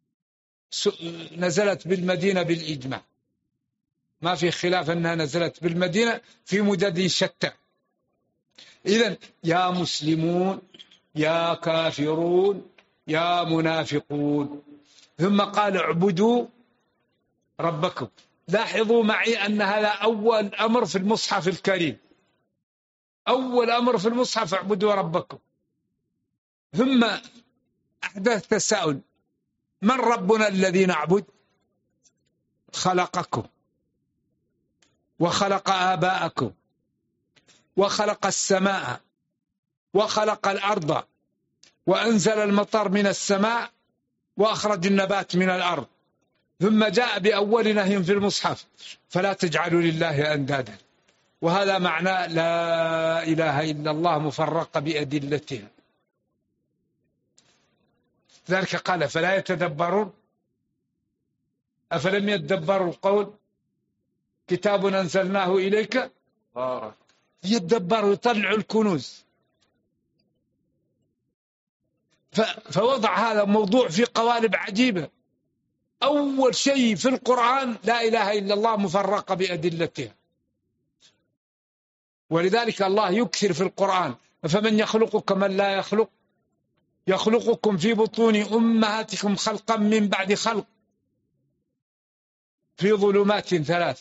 نزلت بالمدينة بالإجماع، ما في خلاف أنها نزلت بالمدينة في مدد شتى. إذن يا مسلمون، يا كافرون، يا منافقون. ثم قال اعبدوا ربكم. لاحظوا معي أن هذا أول أمر في المصحف الكريم. أول أمر في المصحف اعبدوا ربكم. ثم أحدث تساؤل: من ربنا الذي نعبد؟ خلقكم وخلق آباءكم وخلق السماء وخلق الأرض وأنزل المطر من السماء وأخرج النبات من الأرض. ثم جاء بأول نهي في المصحف: فلا تجعلوا لله أندادا. وهذا معنى لا إله إلا الله مفرقة بأدلتها. ذلك قال: فلا يتدبرون أفلم يتدبروا القول كتاب أنزلناه إليك يتدبروا، يطلعوا الكنوز. فوضع هذا الموضوع في قوالب عجيبة. أول شيء في القرآن لا إله إلا الله مفرقة بأدلتها. ولذلك الله يكثر في القرآن: فمن يخلق كمن لا يخلق، يخلقكم في بطون أمهاتكم خلقا من بعد خلق في ظلمات ثلاث.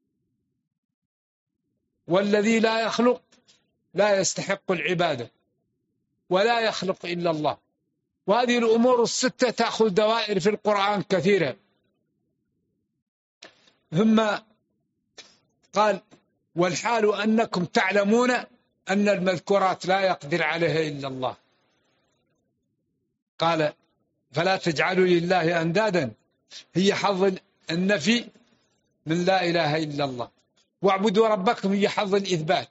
والذي لا يخلق لا يستحق العبادة ولا يخلق إلا الله. وهذه الأمور الستة تأخذ دوائر في القرآن كثيرة. ثم قال: والحال أنكم تعلمون أن المذكورات لا يقدر عليها إلا الله. قال: فلا تجعلوا لله أندادا، هي حظ النفي من لا إله إلا الله. واعبدوا ربكم هي حظ الإثبات.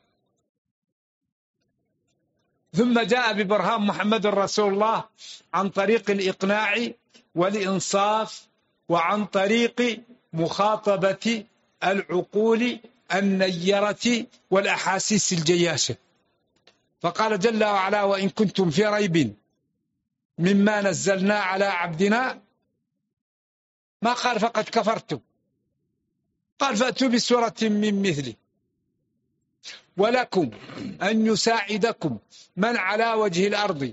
ثم جاء ببرهان محمد رسول الله عن طريق الإقناع والإنصاف وعن طريق مخاطبة العقول النيرة والأحاسيس الجياشة. فقال جل وعلا: وإن كنتم في ريب مما نزلنا على عبدنا، ما قال فقد كفرتم، قال فأتوا بسورة من مثله ولكم أن يساعدكم من على وجه الأرض،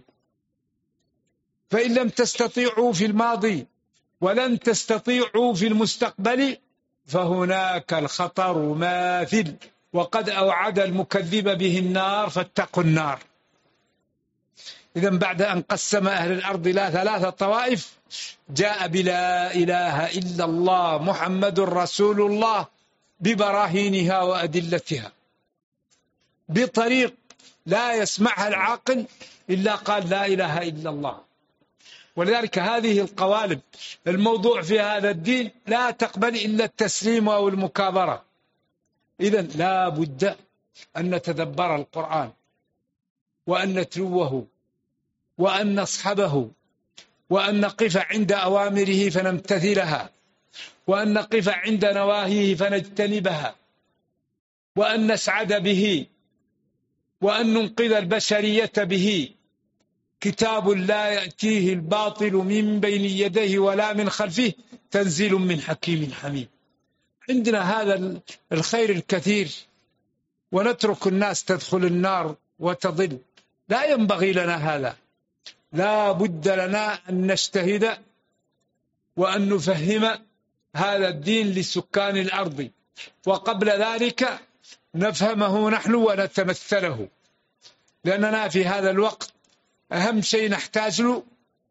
فإن لم تستطيعوا في الماضي ولن تستطيعوا في المستقبل فهناك الخطر ماثل، وقد أوعد المكذب به النار فاتقوا النار. إذن بعد أن قسم أهل الأرض إلى 3 طوائف جاء بلا إله إلا الله محمد رسول الله ببراهينها وأدلتها بطريق لا يسمعها العاقل إلا قال لا إله إلا الله. ولذلك هذه القوالب الموضوع في هذا الدين لا تقبل إلا التسليم أو المكابرة. إذن لا بد أن نتدبر القرآن وأن نتلوه وأن نصحبه وأن نقف عند أوامره فنمتثلها وأن نقف عند نواهيه فنجتنبها وأن نسعد به وأن ننقذ البشرية به. كتاب لا يأتيه الباطل من بين يديه ولا من خلفه تنزيل من حكيم حميد. عندنا هذا الخير الكثير ونترك الناس تدخل النار وتضل. لا ينبغي لنا هذا. لا بد لنا أن نجتهد وأن نفهم هذا الدين لسكان الأرض، وقبل ذلك نفهمه نحن ونتمثله، لأننا في هذا الوقت أهم شيء نحتاج له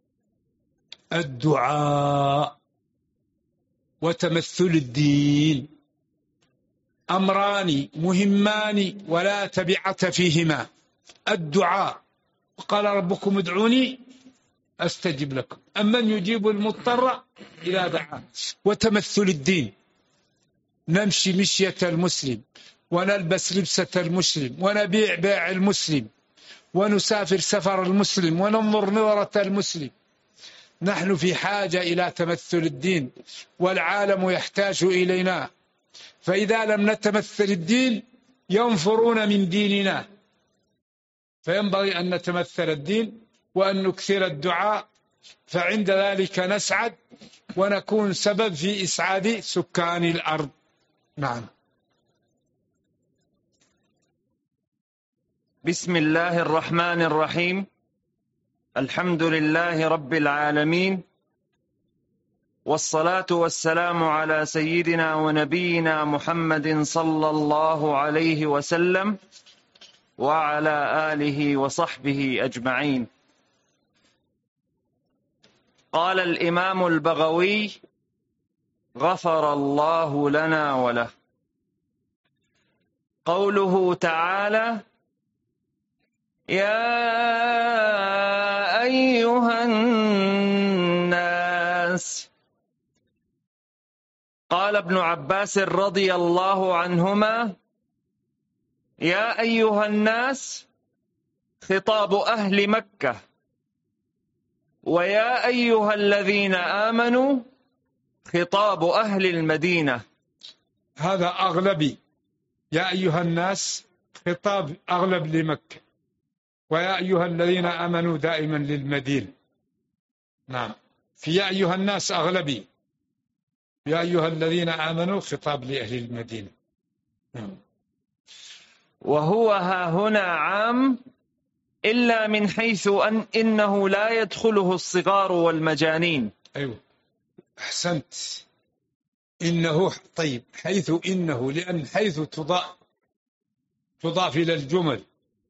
الدعاء وتمثل الدين. أمران مهمان ولا تبعة فيهما. الدعاء، وقال ربكم ادعوني أستجب لكم، أمن يجيب المضطر إذا دعاه. وتمثل الدين، نمشي مشية المسلم ونلبس لبسة المسلم ونبيع بيع المسلم ونسافر سفر المسلم وننظر نظرة المسلم. نحن في حاجة إلى تمثل الدين والعالم يحتاج إلينا، فإذا لم نتمثل الدين ينفرون من ديننا. فينبغي أن نتمثل الدين وأن نكثر الدعاء، فعند ذلك نسعد ونكون سبب في إسعاد سكان الأرض. نعم. بسم الله الرحمن الرحيم. الحمد لله رب العالمين، والصلاة والسلام على سيدنا ونبينا محمد صلى الله عليه وسلم وعلى آله وصحبه أجمعين. قال الإمام البغوي غفر الله لنا وله. قوله تعالى: يا أيها الناس. قال ابن عباس رضي الله عنهما: يا أيها الناس خطاب أهل مكة، ويا أيها الذين آمنوا خطاب أهل المدينة. هذا أغلبي. يا أيها الناس خطاب أغلب لمكة، ويا أيها الذين آمنوا دائما للمدينة. نعم، في يا أيها الناس أغلبي، يا أيها الذين آمنوا خطاب لأهل المدينة. نعم. وهو ها هنا عام إلا من حيث إنه لا يدخله الصغار والمجانين. أيوة، أحسنت. إنه طيب، حيث إنه، لأن حيث تضاف إلى الجمل،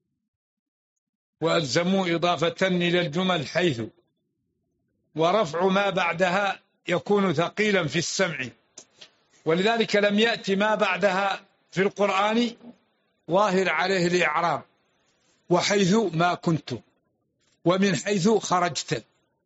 وألزموا إضافة إلى الجمل حيث، ورفع ما بعدها يكون ثقيلا في السمع، ولذلك لم يأتي ما بعدها في القرآن ظاهر عليه الإعراب. وحيث ما كنت، ومن حيث خرجت،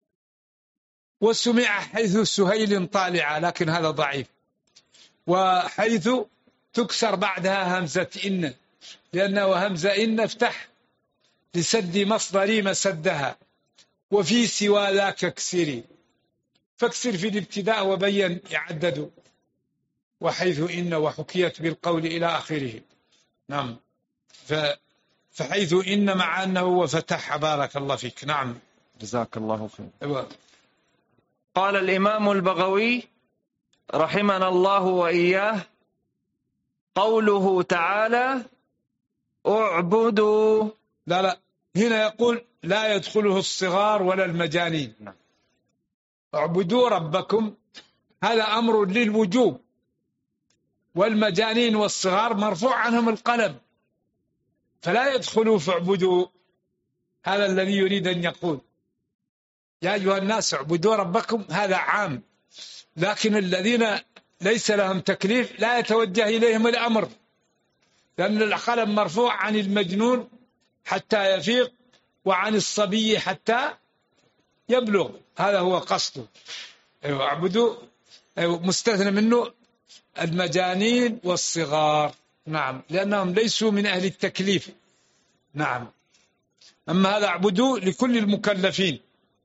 وسمع حيث سهيل طالعة، لكن هذا ضعيف. وحيث تكسر بعدها همزة إن، لأنه همزة إن افتح لسد مصدري مسدها، وفي سوى ذاك اكسري، فاكسر في الابتداء وبين يعدد. وحيث إن وحكيت بالقول إلى آخره. نعم، فحيث إن مع أنه وفتح. بارك الله فيك. نعم، جزاك الله خير. أيوة. قال الإمام البغوي رحمنا الله وإياه: قوله تعالى: اعبدوا. لا، هنا يقول لا يدخله الصغار ولا المجانين. نعم. اعبدوا ربكم، هذا أمر للوجوب، والمجانين والصغار مرفوع عنهم القلم، فلا يدخلوا فاعبدوا. هذا الذي يريد أن يقول يا أيها الناس اعبدوا ربكم، هذا عام، لكن الذين ليس لهم تكليف لا يتوجه إليهم الأمر، لأن القلم مرفوع عن المجنون حتى يفيق وعن الصبي حتى يبلغ، هذا هو قصده. أيوة اعبدوا، أيوة مستثنى منه المجانين والصغار، نعم، لأنهم ليسوا من أهل التكليف، نعم. أما هذا اعبدوا لكل المكلفين.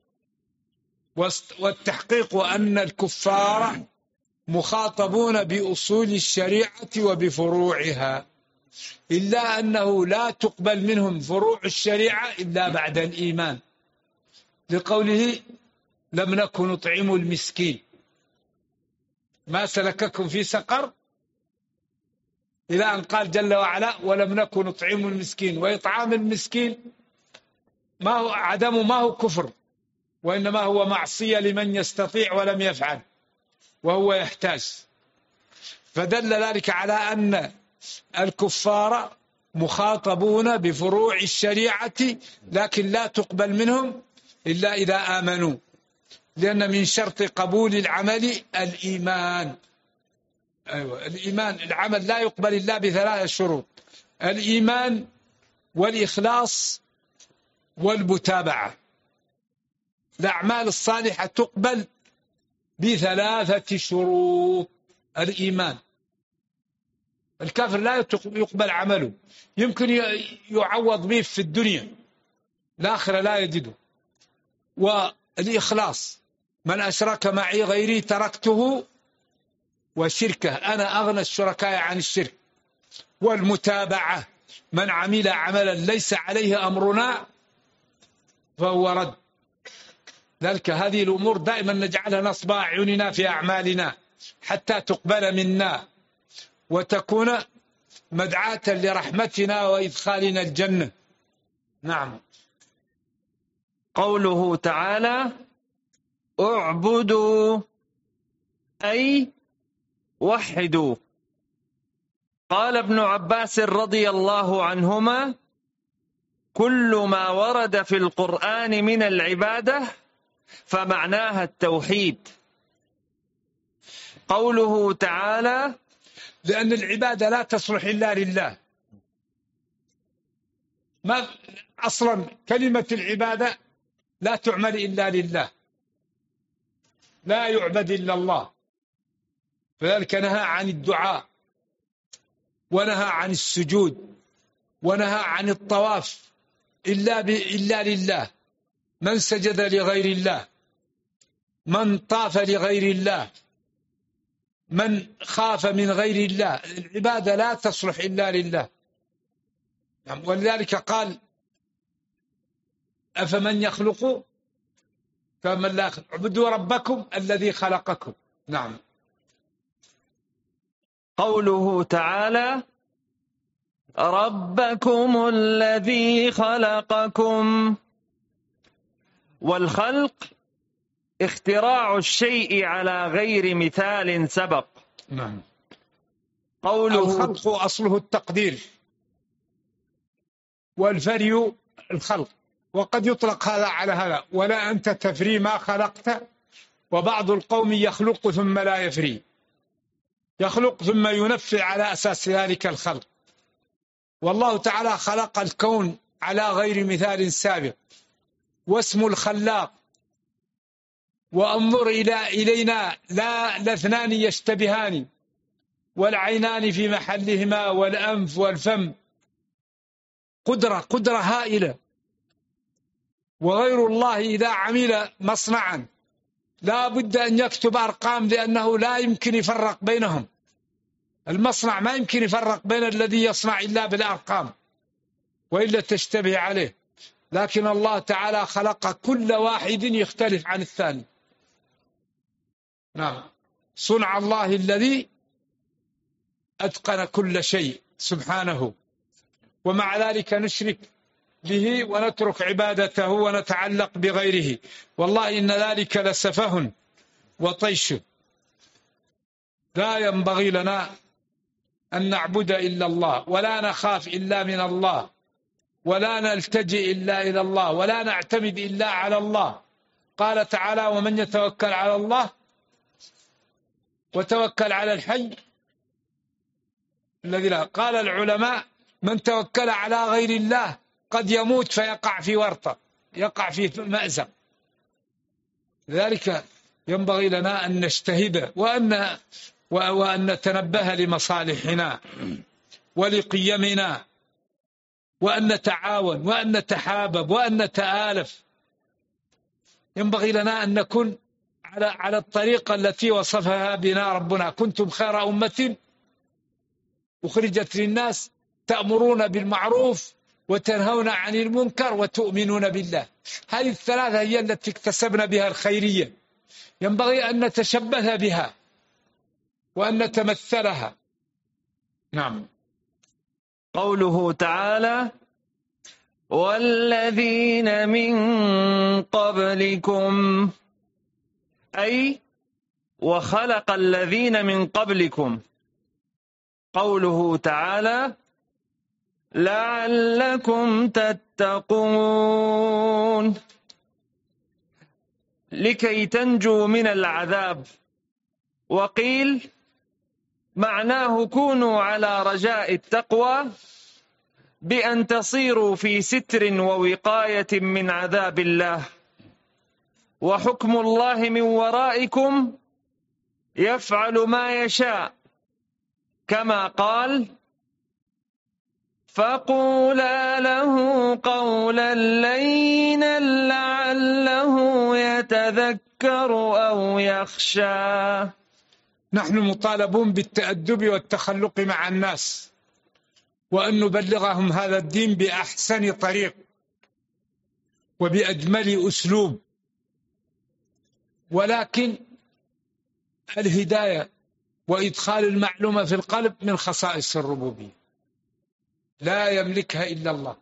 والتحقيق أن الكفار مخاطبون بأصول الشريعة وبفروعها، إلا أنه لا تقبل منهم فروع الشريعة إلا بعد الإيمان، لقوله لم نكن نطعم المسكين. ما سلككم في سقر، إلى أن قال جل وعلا ولم نكن نطعم المسكين. وإطعام المسكين ما هو عدم، ما هو كفر، وإنما هو معصية لمن يستطيع ولم يفعل وهو يحتاج. فدل ذلك على أن الكفار مخاطبون بفروع الشريعة، لكن لا تقبل منهم إلا إذا آمنوا، لأن من شرط قبول العمل الإيمان. أيوة الإيمان، العمل لا يقبل إلا بثلاث شروط: الإيمان والإخلاص والمتابعة. الأعمال الصالحة تقبل بثلاثة شروط: الإيمان، الكافر لا يقبل عمله، يمكن يعوض به في الدنيا، الآخرة لا يجده. والإخلاص، من أشرك معي غيري تركته وشركه، أنا أغنى الشركاء عن الشرك. والمتابعة، من عمل عملا ليس عليه أمرنا فهو رد. ذلك هذه الأمور دائما نجعلها نصب أعيننا في أعمالنا حتى تقبل منا وتكون مدعاة لرحمتنا وإدخالنا الجنة. نعم. قوله تعالى اعبدوا أي وحدوا. قال ابن عباس رضي الله عنهما كل ما ورد في القرآن من العبادة فمعناها التوحيد. قوله تعالى لأن العبادة لا تصلح إلا لله. ما أصلا كلمة العبادة لا تعمل إلا لله، لا يعبد إلا الله. فذلك نهى عن الدعاء، ونهى عن السجود، ونهى عن الطواف إلا لله. من سجد لغير الله، من طاف لغير الله، من خاف من غير الله، العبادة لا تصلح إلا لله. ولذلك قال أفمن يخلق كمن لا يخلق، اعبدوا ربكم الذي خلقكم. نعم. قوله تعالى ربكم الذي خلقكم. والخلق اختراع الشيء على غير مثال سبق. نعم. قوله الخلق أصله التقدير، والفري الخلق، وقد يطلق هذا على هذا، ولا أنت تفري ما خلقت. وبعض القوم يخلق ثم لا يفري، يخلق ثم ينفي على أساس ذلك الخلق. والله تعالى خلق الكون على غير مثال سابق، واسم الخلاق. وانظر إلينا لا الاثنان يشتبهان، والعينان في محلهما، والأنف والفم، قدرة هائلة. وغير الله إذا عمل مصنعا لا بد أن يكتب أرقام، لأنه لا يمكن يفرق بينهم. المصنع ما يمكن يفرق بين الذي يصنع إلا بالأرقام، وإلا تشتبه عليه. لكن الله تعالى خلق كل واحد يختلف عن الثاني. نعم. صنع الله الذي أتقن كل شيء سبحانه، ومع ذلك نشرك به ونترك عبادته ونتعلق بغيره. والله إن ذلك لسفه وطيش. لا ينبغي لنا أن نعبد إلا الله، ولا نخاف إلا من الله، ولا نلتجئ إلا إلى الله، ولا نعتمد إلا على الله. قال تعالى: ومن يتوكل على الله وتوكل على الحي الذي لا. قال العلماء: من توكل على غير الله قد يموت فيقع في ورطة، يقع في مأزق. لذلك ينبغي لنا أن نجتهد وأن نتنبه لمصالحنا ولقيمنا، وأن نتعاون وأن نتحابب وأن نتآلف. ينبغي لنا أن نكون على الطريقة التي وصفها بنا ربنا: كنتم خير أمة أخرجت للناس تأمرون بالمعروف وتنهون عن المنكر وتؤمنون بالله. هذه الثلاثة هي التي اكتسبنا بها الخيرية، ينبغي أن نتشبه بها وأن نتمثلها. نعم. قوله تعالى: والذين من قبلكم، أي وخلق الذين من قبلكم. قوله تعالى: لعلكم تتقون، لكي تنجوا من العذاب. وقيل معناه كونوا على رجاء التقوى بأن تصيروا في ستر ووقاية من عذاب الله، وحكم الله من ورائكم يفعل ما يشاء، كما قال: فقولا له قولا لينا لعله يتذكر أو يخشى. نحن مطالبون بالتأدب والتخلق مع الناس، وأن نبلغهم هذا الدين بأحسن طريق وبأجمل أسلوب. ولكن الهداية وإدخال المعلومة في القلب من خصائص الربوبية، لا يملكها إلا الله.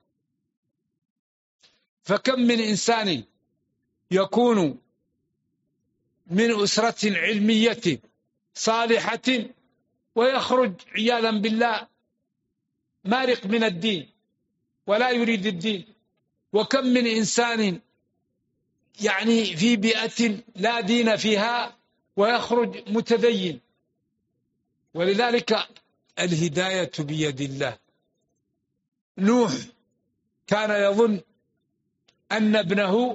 فكم من إنسان يكون من أسرة علمية صالحة ويخرج عياذا بالله مارق من الدين ولا يريد الدين. وكم من إنسان يعني في بيئة لا دين فيها ويخرج متدين. ولذلك الهداية بيد الله. نوح كان يظن أن ابنه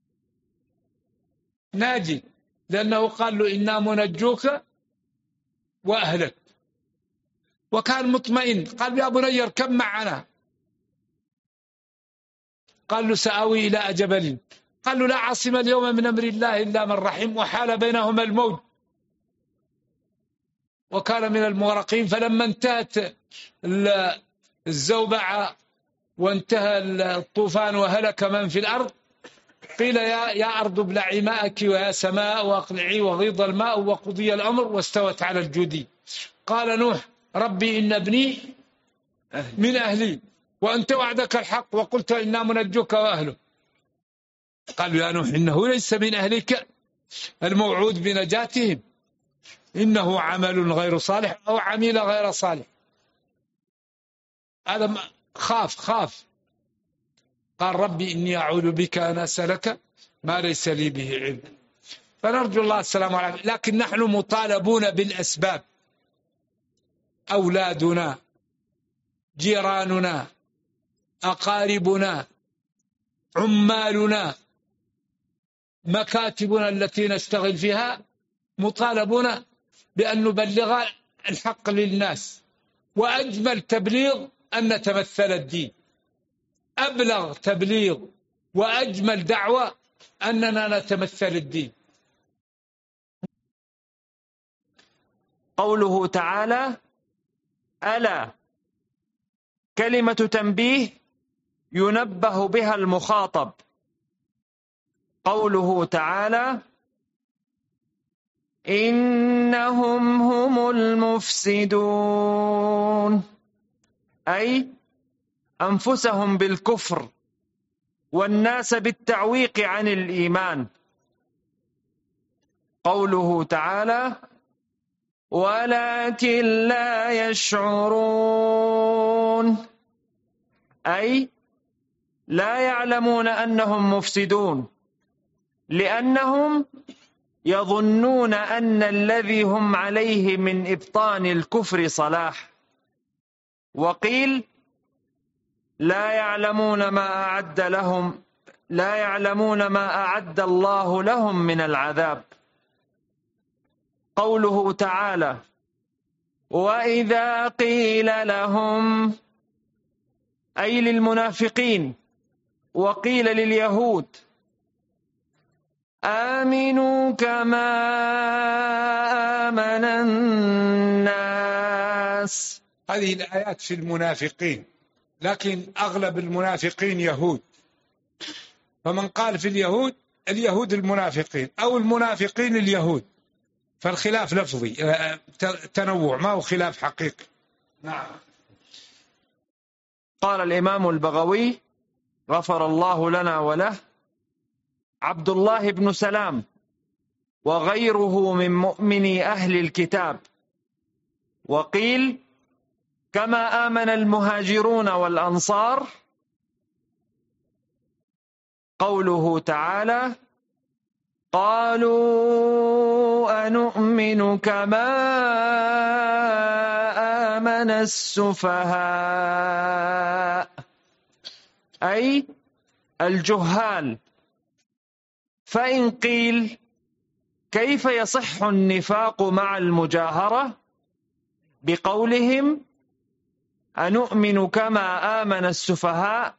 ناجي، لأنه قال له: إنا منجوك وأهلك. وكان مطمئن، قال: يا بني اركب معنا. قال له: سآوي إلى جبل. قال له: لا عاصم اليوم من أمر الله إلا من رحم، وحال بينهما الموج وكان من المغرقين. فلما انتهت الزوبعة وانتهى الطوفان وهلك من في الأرض، قيل: يا أرض ابلعي ماءك ويا سماء واقلعي وغيض الماء وقضي الأمر واستوت على الجودي. قال نوح: ربي إن ابني من أهلي وأنت وعدك الحق وقلت إنا منجوك وأهله. قالوا: يا نوح إنه ليس من أهلك الموعود بنجاتهم، إنه عمل غير صالح أو عمل غير صالح. هذا خاف. قال: ربي إني أعوذ بك أن أسألك ما ليس لي به علم. فنرجو الله السلام عليكم. لكن نحن مطالبون بالأسباب. أولادنا، جيراننا، أقاربنا، عمالنا، مكاتبنا التي نشتغل فيها، مطالبون بأن نبلغ الحق للناس. وأجمل تبليغ أن نتمثل الدين. أبلغ تبليغ وأجمل دعوة أننا نتمثل الدين. قوله تعالى: ألا، كلمة تنبيه ينبه بها المخاطب. قوله تعالى: إنهم هم المفسدون، أي أنفسهم بالكفر والناس بالتعويق عن الإيمان. قوله تعالى: ولكن لا يشعرون، أي لا يعلمون أنهم مفسدون، لأنهم يظنون أن الذي هم عليه من إبطان الكفر صلاح. وقيل لا يعلمون ما أعد الله لهم من العذاب. قوله تعالى: وإذا قيل لهم، أي للمنافقين، وقيل لليهود: آمنوا كما آمن الناس. هذه الآيات في المنافقين، لكن أغلب المنافقين يهود، فمن قال في اليهود المنافقين أو المنافقين اليهود، فالخلاف لفظي تنوع، ما هو خلاف حقيقي. نعم. قال الإمام البغوي غفر الله لنا وله: عبد الله بن سلام وغيره من مؤمني أهل الكتاب. وقيل كما آمن المهاجرون والأنصار. قوله تعالى: قالوا أنؤمن كما آمن السفهاء، أي الجهال. فإن قيل كيف يصح النفاق مع المجاهرة بقولهم أنؤمن كما آمن السفهاء؟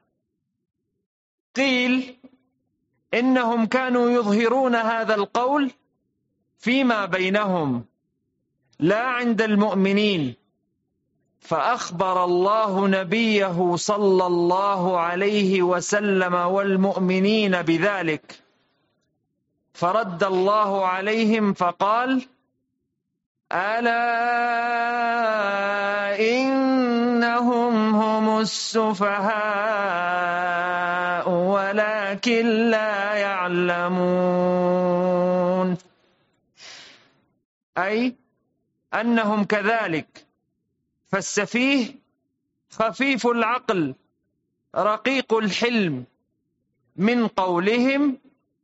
قيل إنهم كانوا يظهرون هذا القول فيما بينهم لا عند المؤمنين، فأخبر الله نبيه صلى الله عليه وسلم والمؤمنين بذلك، فرد الله عليهم فقال: ألا إنهم هم السفهاء ولكن لا يعلمون، أي أنهم كذلك. فالسفيه خفيف العقل رقيق الحلم، من قولهم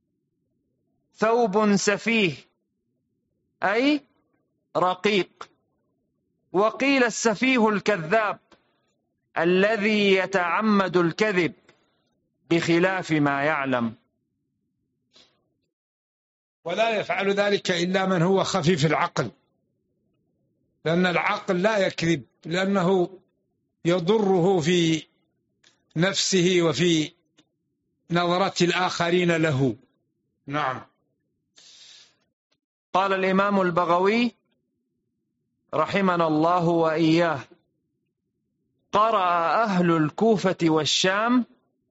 ثوب سفيه، أي رقيق. وقيل السفيه الكذاب الذي يتعمد الكذب بخلاف ما يعلم. ولا يفعل ذلك إلا من هو خفيف العقل، لأن العقل لا يكذب، لأنه يضره في نفسه وفي نظرة الآخرين له. نعم. قال الإمام البغوي رحمنا الله وإياه: قرأ أهل الكوفة والشام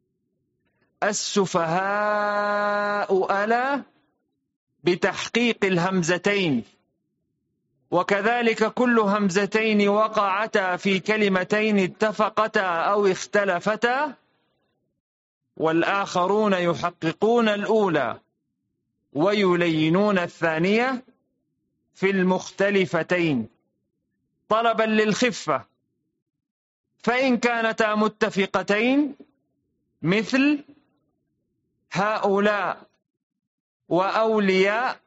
السفهاء ألا بتحقيق الهمزتين، وكذلك كل همزتين وقعتا في كلمتين اتفقتا أو اختلفتا، والآخرون يحققون الأولى ويلينون الثانية في المختلفتين طلبا للخفة، فإن كانتا متفقتين مثل هؤلاء وأولياء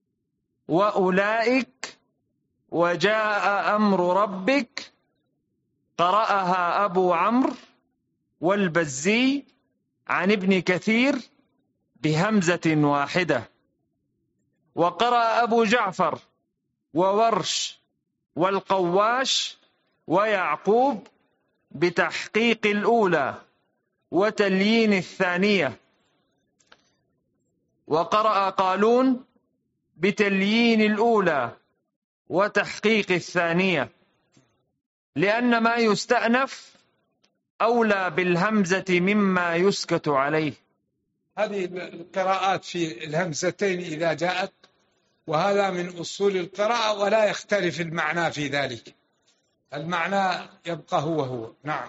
وأولئك وجاء أمر ربك، قرأها أبو عمرو والبزي عن ابن كثير بهمزة واحدة، وقرأ أبو جعفر وورش والقواش ويعقوب بتحقيق الأولى وتليين الثانية، وقرأ قالون بتليين الأولى وتحقيق الثانية، لأن ما يستأنف أولى بالهمزة مما يسكت عليه. هذه القراءات في الهمزتين إذا جاءت، وهذا من أصول القراءة، ولا يختلف المعنى في ذلك، المعنى يبقى هو. نعم.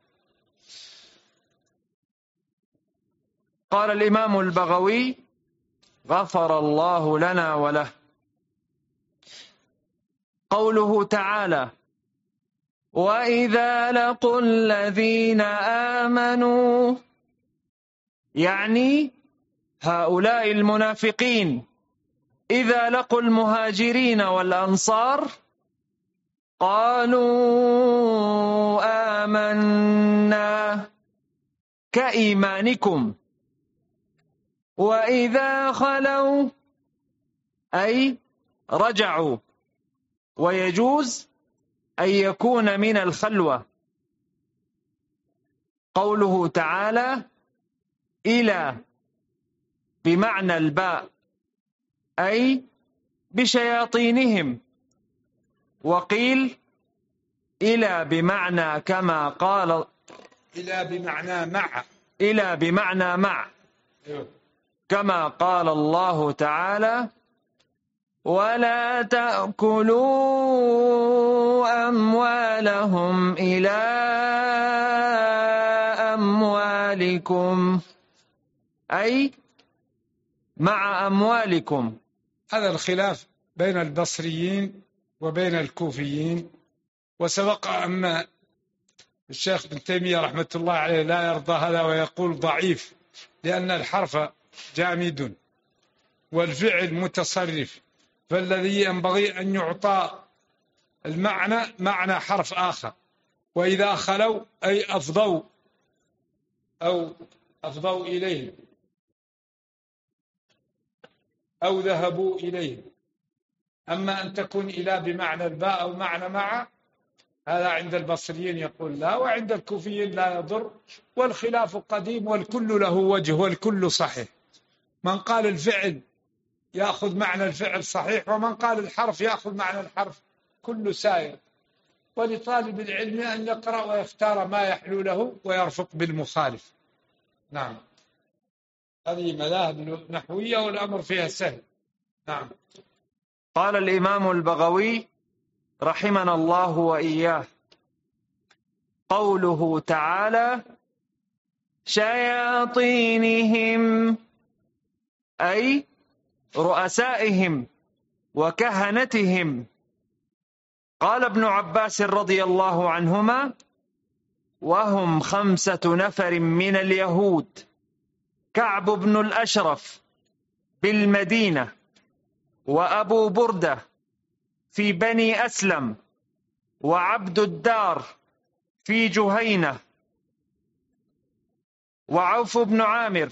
قال الإمام البغوي غفر الله لنا وله: قوله تعالى: وإذا لقوا الذين آمنوا، يعني هؤلاء المنافقين إذا لقوا المهاجرين والأنصار قالوا آمنا كإيمانكم، وإذا خلوا أي رجعوا، ويجوز أن يكون من الخلوة. قوله تعالى: إلى بمعنى الباء، أي بشياطينهم. وقيل إلى بمعنى كما قال، إلى بمعنى مع، إلى بمعنى مع، كما قال الله تعالى: ولا تأكلوا أموالهم إلى أموالكم، أي مع أموالكم. هذا الخلاف بين البصريين وبين الكوفيين. وسبق أن الشيخ ابن تيمية رحمة الله عليه لا يرضى هذا ويقول ضعيف، لأن الحرف جامد والفعل متصرف، فالذي ينبغي أن يعطى المعنى معنى حرف آخر. وإذا خلوا أي أفضوا أو أفضوا إليه أو ذهبوا إليه. أما أن تكون إلى بمعنى الباء أو معنى مع، هذا عند البصريين يقول لا، وعند الكوفيين لا يضر. والخلاف قديم والكل له وجه والكل صحيح. من قال الفعل يأخذ معنى الفعل صحيح، ومن قال الحرف يأخذ معنى الحرف، كل سائر. ولطالب العلم أن يقرأ ويختار ما يحلو له ويرفق بالمخالف. نعم، هذه مذاهب نحوية والأمر فيها سهل. نعم. قال الإمام البغوي رحمنا الله وإياه: قوله تعالى: شياطينهم، أي رؤسائهم وكهنتهم. قال ابن عباس رضي الله عنهما: وهم 5 نفر من اليهود، كعب بن الأشرف بالمدينة، وأبو بردة في بني أسلم، وعبد الدار في جهينة، وعوف بن عامر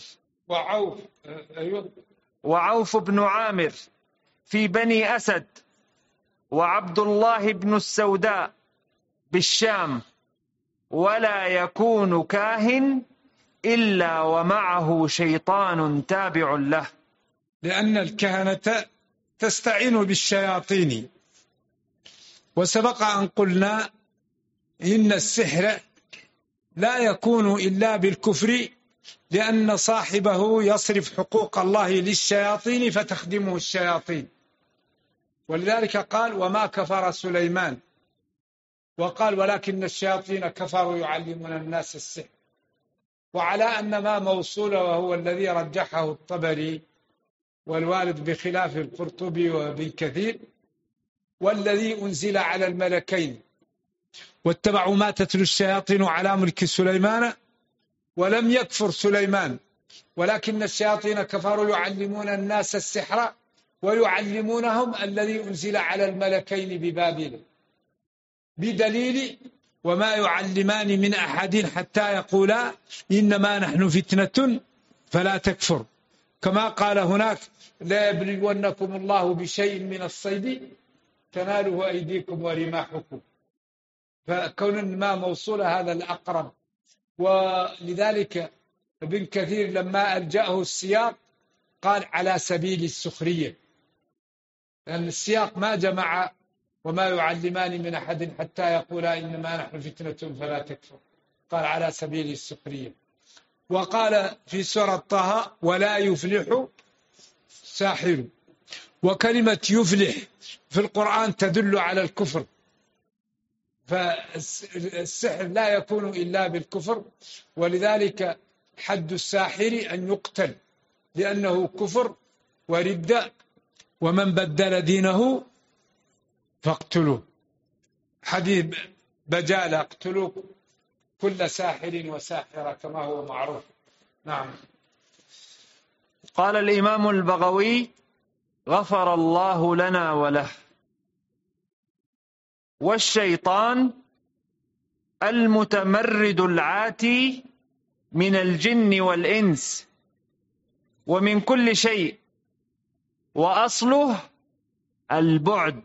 وعوف بن عامر في بني أسد، وعبد الله بن السوداء بالشام. ولا يكون كاهن إلا ومعه شيطان تابع له، لأن الكهنة تستعين بالشياطين. وسبق أن قلنا إن السحر لا يكون إلا بالكفر، لأن صاحبه يصرف حقوق الله للشياطين فتخدمه الشياطين. ولذلك قال: وما كفر سليمان، وقال: ولكن الشياطين كفروا يعلمون الناس السحر. وعلى أن ما موصولة، وهو الذي رجحه الطبري والوالد بخلاف القرطبي وابن كثير، والذي أنزل على الملكين واتبعوا ما تتلو الشياطين على ملك سليمان ولم يكفر سليمان، ولكن الشياطين كفروا يعلمون الناس السحر ويعلمونهم الذي أنزل على الملكين ببابل، بدليل: وما يعلمان من أحد حتى يقولا إنما نحن فتنة فلا تكفر. كما قال هناك: لا يبلونكم الله بشيء من الصيد تناله أيديكم ورماحكم. فكون ما موصولة هذا الأقرب. ولذلك ابن كثير لما ألجأه السياق قال: على سبيل السخرية، لأن السياق ما جمع وما يعلمان من أحد حتى يقولا إنما نحن فتنة فلا تكفر، قال على سبيل السخرية. وقال في سورة طه: ولا يفلح ساحر. وكلمة يفلح في القرآن تدل على الكفر، فالسحر لا يكون إلا بالكفر. ولذلك حد الساحر أن يقتل، لأنه كفر وردة، ومن بدل دينه فاقتلوه. حديث بجالة: اقتلوا كل ساحر وساحرة كما هو معروف. نعم. قال الإمام البغوي: غفر الله لنا وله. والشيطان المتمرد العاتي من الجن والإنس ومن كل شيء، وأصله البعد.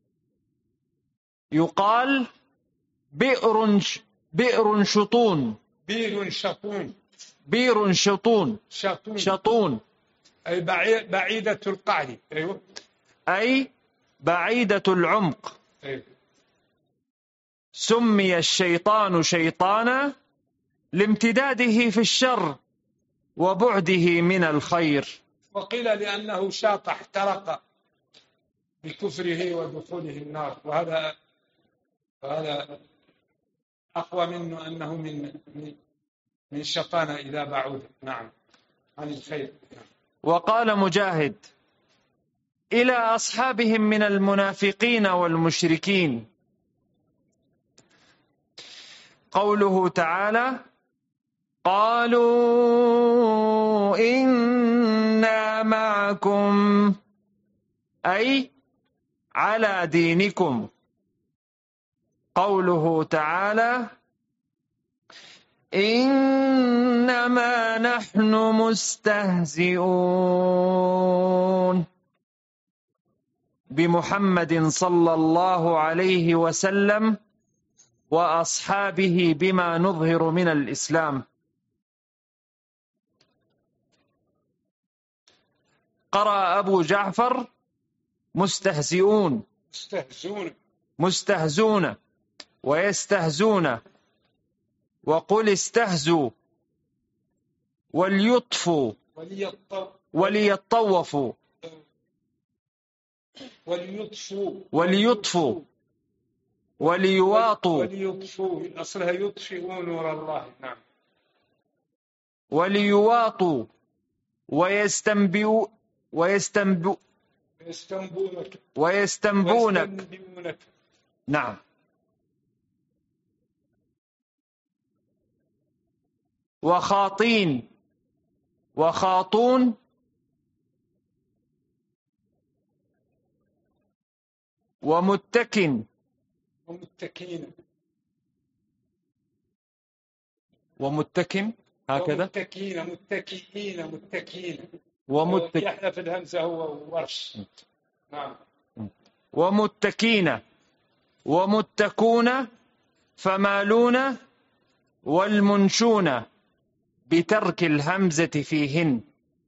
يقال بئر شطون. بئر شطون أي بعيدة القعر. أيوة. أي بعيدة العمق. أيوة. سمي الشيطان شيطانا لامتداده في الشر وبعده من الخير. وقيل لأنه شاط احترق بكفره ودخوله النار، وهذا أقوى منه أنه من شطان إذا بعود. نعم. عن الخير. وقال مجاهد: إلى أصحابهم من المنافقين والمشركين. قوله تعالى: قالوا إنا معكم، أي على دينكم. قوله تعالى: إنما نحن مستهزئون بمحمد صلى الله عليه وسلم وأصحابه بما نظهر من الإسلام. قرأ أبو جعفر: مستهزئون ويستهزون، وقل استهزوا وليطفوا وليطوفوا وليواطوا أصلها يطفئوا نور الله. نعم. وليواطوا ويستنبونك. نعم. وخاطون ومتكين هكذا. متكئين يحذف الهمزة هو ورش. نعم. ومتكين ومتكون فمالون والمنشون بترك الهمزة فيهن.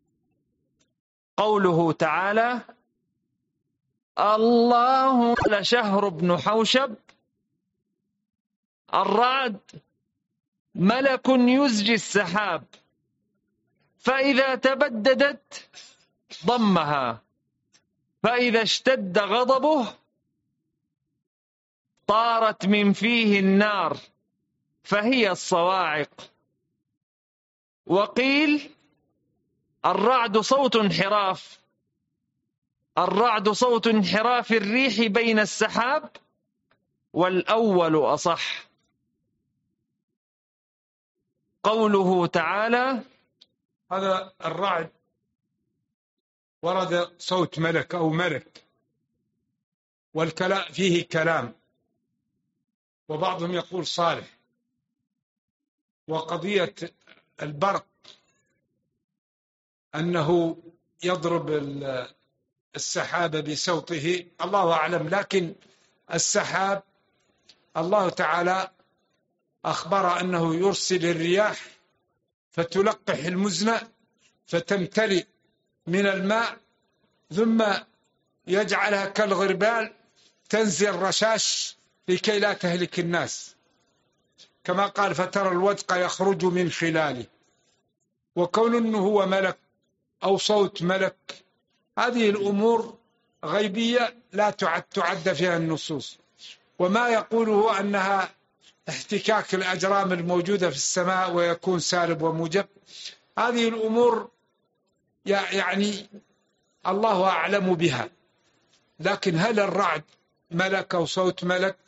قوله تعالى: الله لشهر بن حوشب. الرعد ملك يزجي السحاب، فإذا تبددت ضمها، فإذا اشتد غضبه طارت من فيه النار، فهي الصواعق. وقيل الرعد صوت انحراف الريح بين السحاب، والأول أصح. قوله تعالى: هذا الرعد ورد صوت ملك أو ملك، والكلام فيه كلام، وبعضهم يقول صالح. وقضية البرق أنه يضرب السحاب بصوته الله أعلم، لكن السحاب الله تعالى أخبر أنه يرسل الرياح فتلقح المزن فتمتلئ من الماء، ثم يجعلها كالغربال تنزل رشاش لكي لا تهلك الناس، كما قال: فترى الودق يخرج من خلاله. وكون أنه هو ملك أو صوت ملك، هذه الأمور غيبية لا تعد فيها النصوص. وما يقوله أنها احتكاك الأجرام الموجودة في السماء ويكون سالب وموجب، هذه الأمور يعني الله أعلم بها. لكن هل الرعد ملك أو صوت ملك،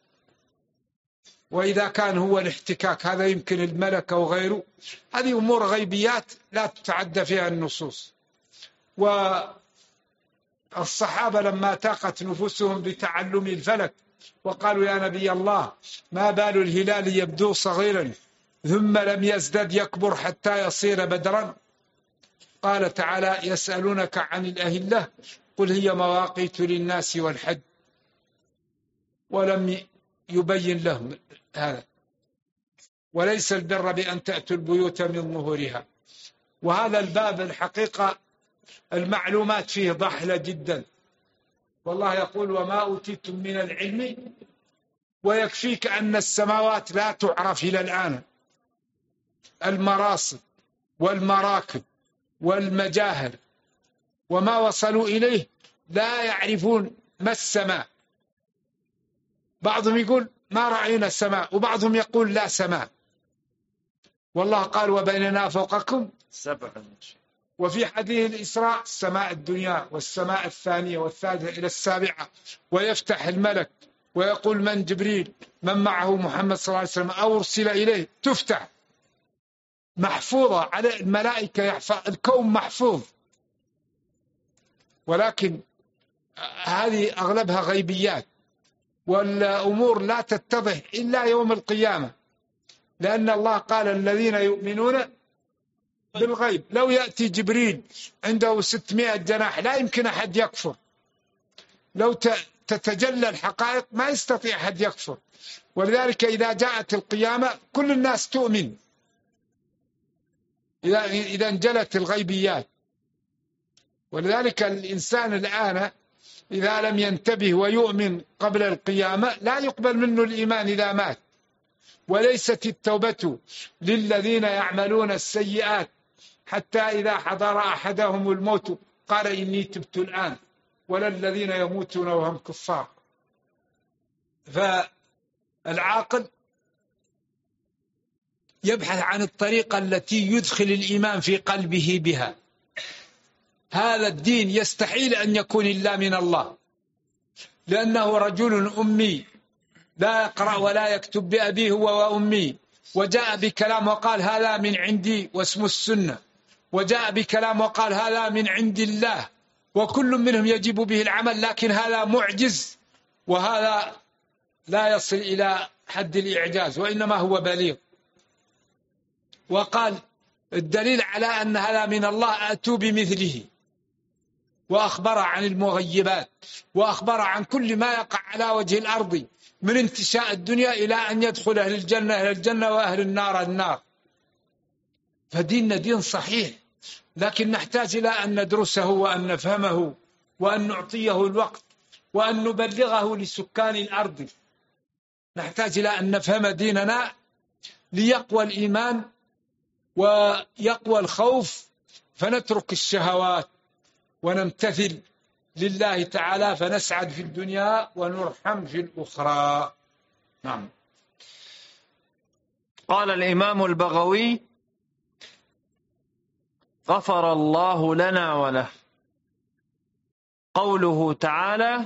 وإذا كان هو الاحتكاك هذا يمكن الملك أو غيره. هذه أمور غيبيات لا تتعدى فيها النصوص. والصحابة لما تاقت نفوسهم بتعلم الفلك وقالوا يا نبي الله ما بال الهلال يبدو صغيرا ثم لم يزدد يكبر حتى يصير بدرا، قال تعالى يسألونك عن الأهلة قل هي مواقيت للناس والحج، ولم يبين لهم هذا. وليس البر بأن تأتوا البيوت من ظهورها. وهذا الباب الحقيقة المعلومات فيه ضحلة جدا. والله يقول وما أوتيتم من العلم، ويكفيك أن السماوات لا تعرف إلى الآن، المراصد والمراكب والمجاهر وما وصلوا إليه لا يعرفون ما السماء. بعضهم يقول ما رأينا السماء، وبعضهم يقول لا سماء. والله قال وبيننا فوقكم سبع. وفي حديث الإسراء السماء الدنيا والسماء الثانية والثالثة إلى السابعة، ويفتح الملك ويقول من جبريل من معه محمد صلى الله عليه وسلم أو أرسل إليه، تفتح محفوظة على الملائكة، يحفظ الكون محفوظ. ولكن هذه أغلبها غيبيات، والأمور لا تتضح إلا يوم القيامة، لأن الله قال الذين يؤمنون بالغيب. لو يأتي جبريل عنده 600 جناح لا يمكن أحد يكفر. لو تتجلى الحقائق ما يستطيع أحد يكفر. ولذلك إذا جاءت القيامة كل الناس تؤمن إذا انجلت الغيبيات. ولذلك الإنسان الآن إذا لم ينتبه ويؤمن قبل القيامة لا يقبل منه الإيمان إذا مات. وليست التوبة للذين يعملون السيئات حتى إذا حضر أحدهم الموت قال إني تبت الآن، ولا الذين يموتون وهم كفار. فالعاقل يبحث عن الطريقة التي يدخل الإيمان في قلبه بها. هذا الدين يستحيل أن يكون إلا من الله، لأنه رجل أمي لا يقرأ ولا يكتب بأبيه هو وأمي، وجاء بكلام وقال هذا من عندي واسم السنة، وجاء بكلام وقال هذا من عند الله، وكل منهم يجب به العمل، لكن هذا معجز وهذا لا يصل إلى حد الإعجاز وإنما هو بليغ. وقال الدليل على أن هذا من الله أتوا بمثله، وأخبر عن المغيبات، وأخبر عن كل ما يقع على وجه الأرض من انتشاء الدنيا إلى أن يدخل أهل الجنة إلى الجنة وأهل النار النار. فديننا دين صحيح، لكن نحتاج إلى أن ندرسه وأن نفهمه وأن نعطيه الوقت وأن نبلغه لسكان الأرض. نحتاج إلى أن نفهم ديننا ليقوى الإيمان ويقوى الخوف، فنترك الشهوات ونمتثل لله تعالى فنسعد في الدنيا ونرحم في الأخرى. نعم. قال الإمام البغوي غفر الله لنا وله. قوله تعالى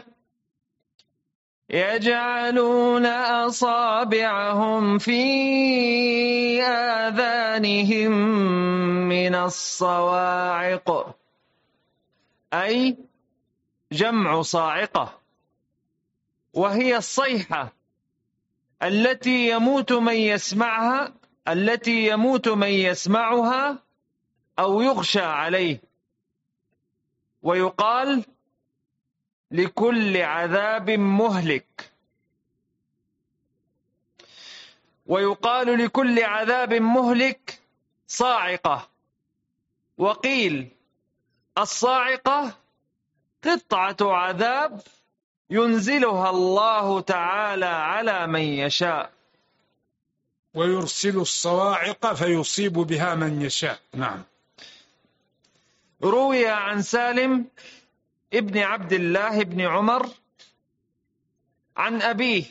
يجعلون أصابعهم في آذانهم من الصواعق، أي جمع صاعقة، وهي الصيحة التي يموت من يسمعها أو يغشى عليه. ويقال لكل عذاب مهلك، صاعقة. وقيل الصاعقة قطعة عذاب ينزلها الله تعالى على من يشاء، ويرسل الصواعق فيصيب بها من يشاء. نعم. روي عن سالم ابن عبد الله بن عمر عن أبيه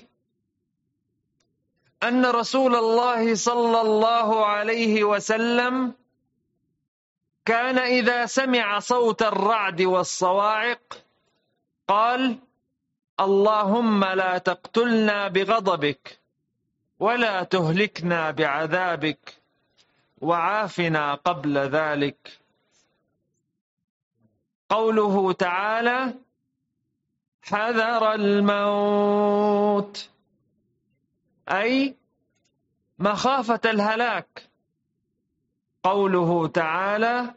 أن رسول الله صلى الله عليه وسلم كان إذا سمع صوت الرعد والصواعق قال اللهم لا تقتلنا بغضبك ولا تهلكنا بعذابك وعافنا قبل ذلك. قوله تعالى حذر الموت أي مخافة الهلاك. قوله تعالى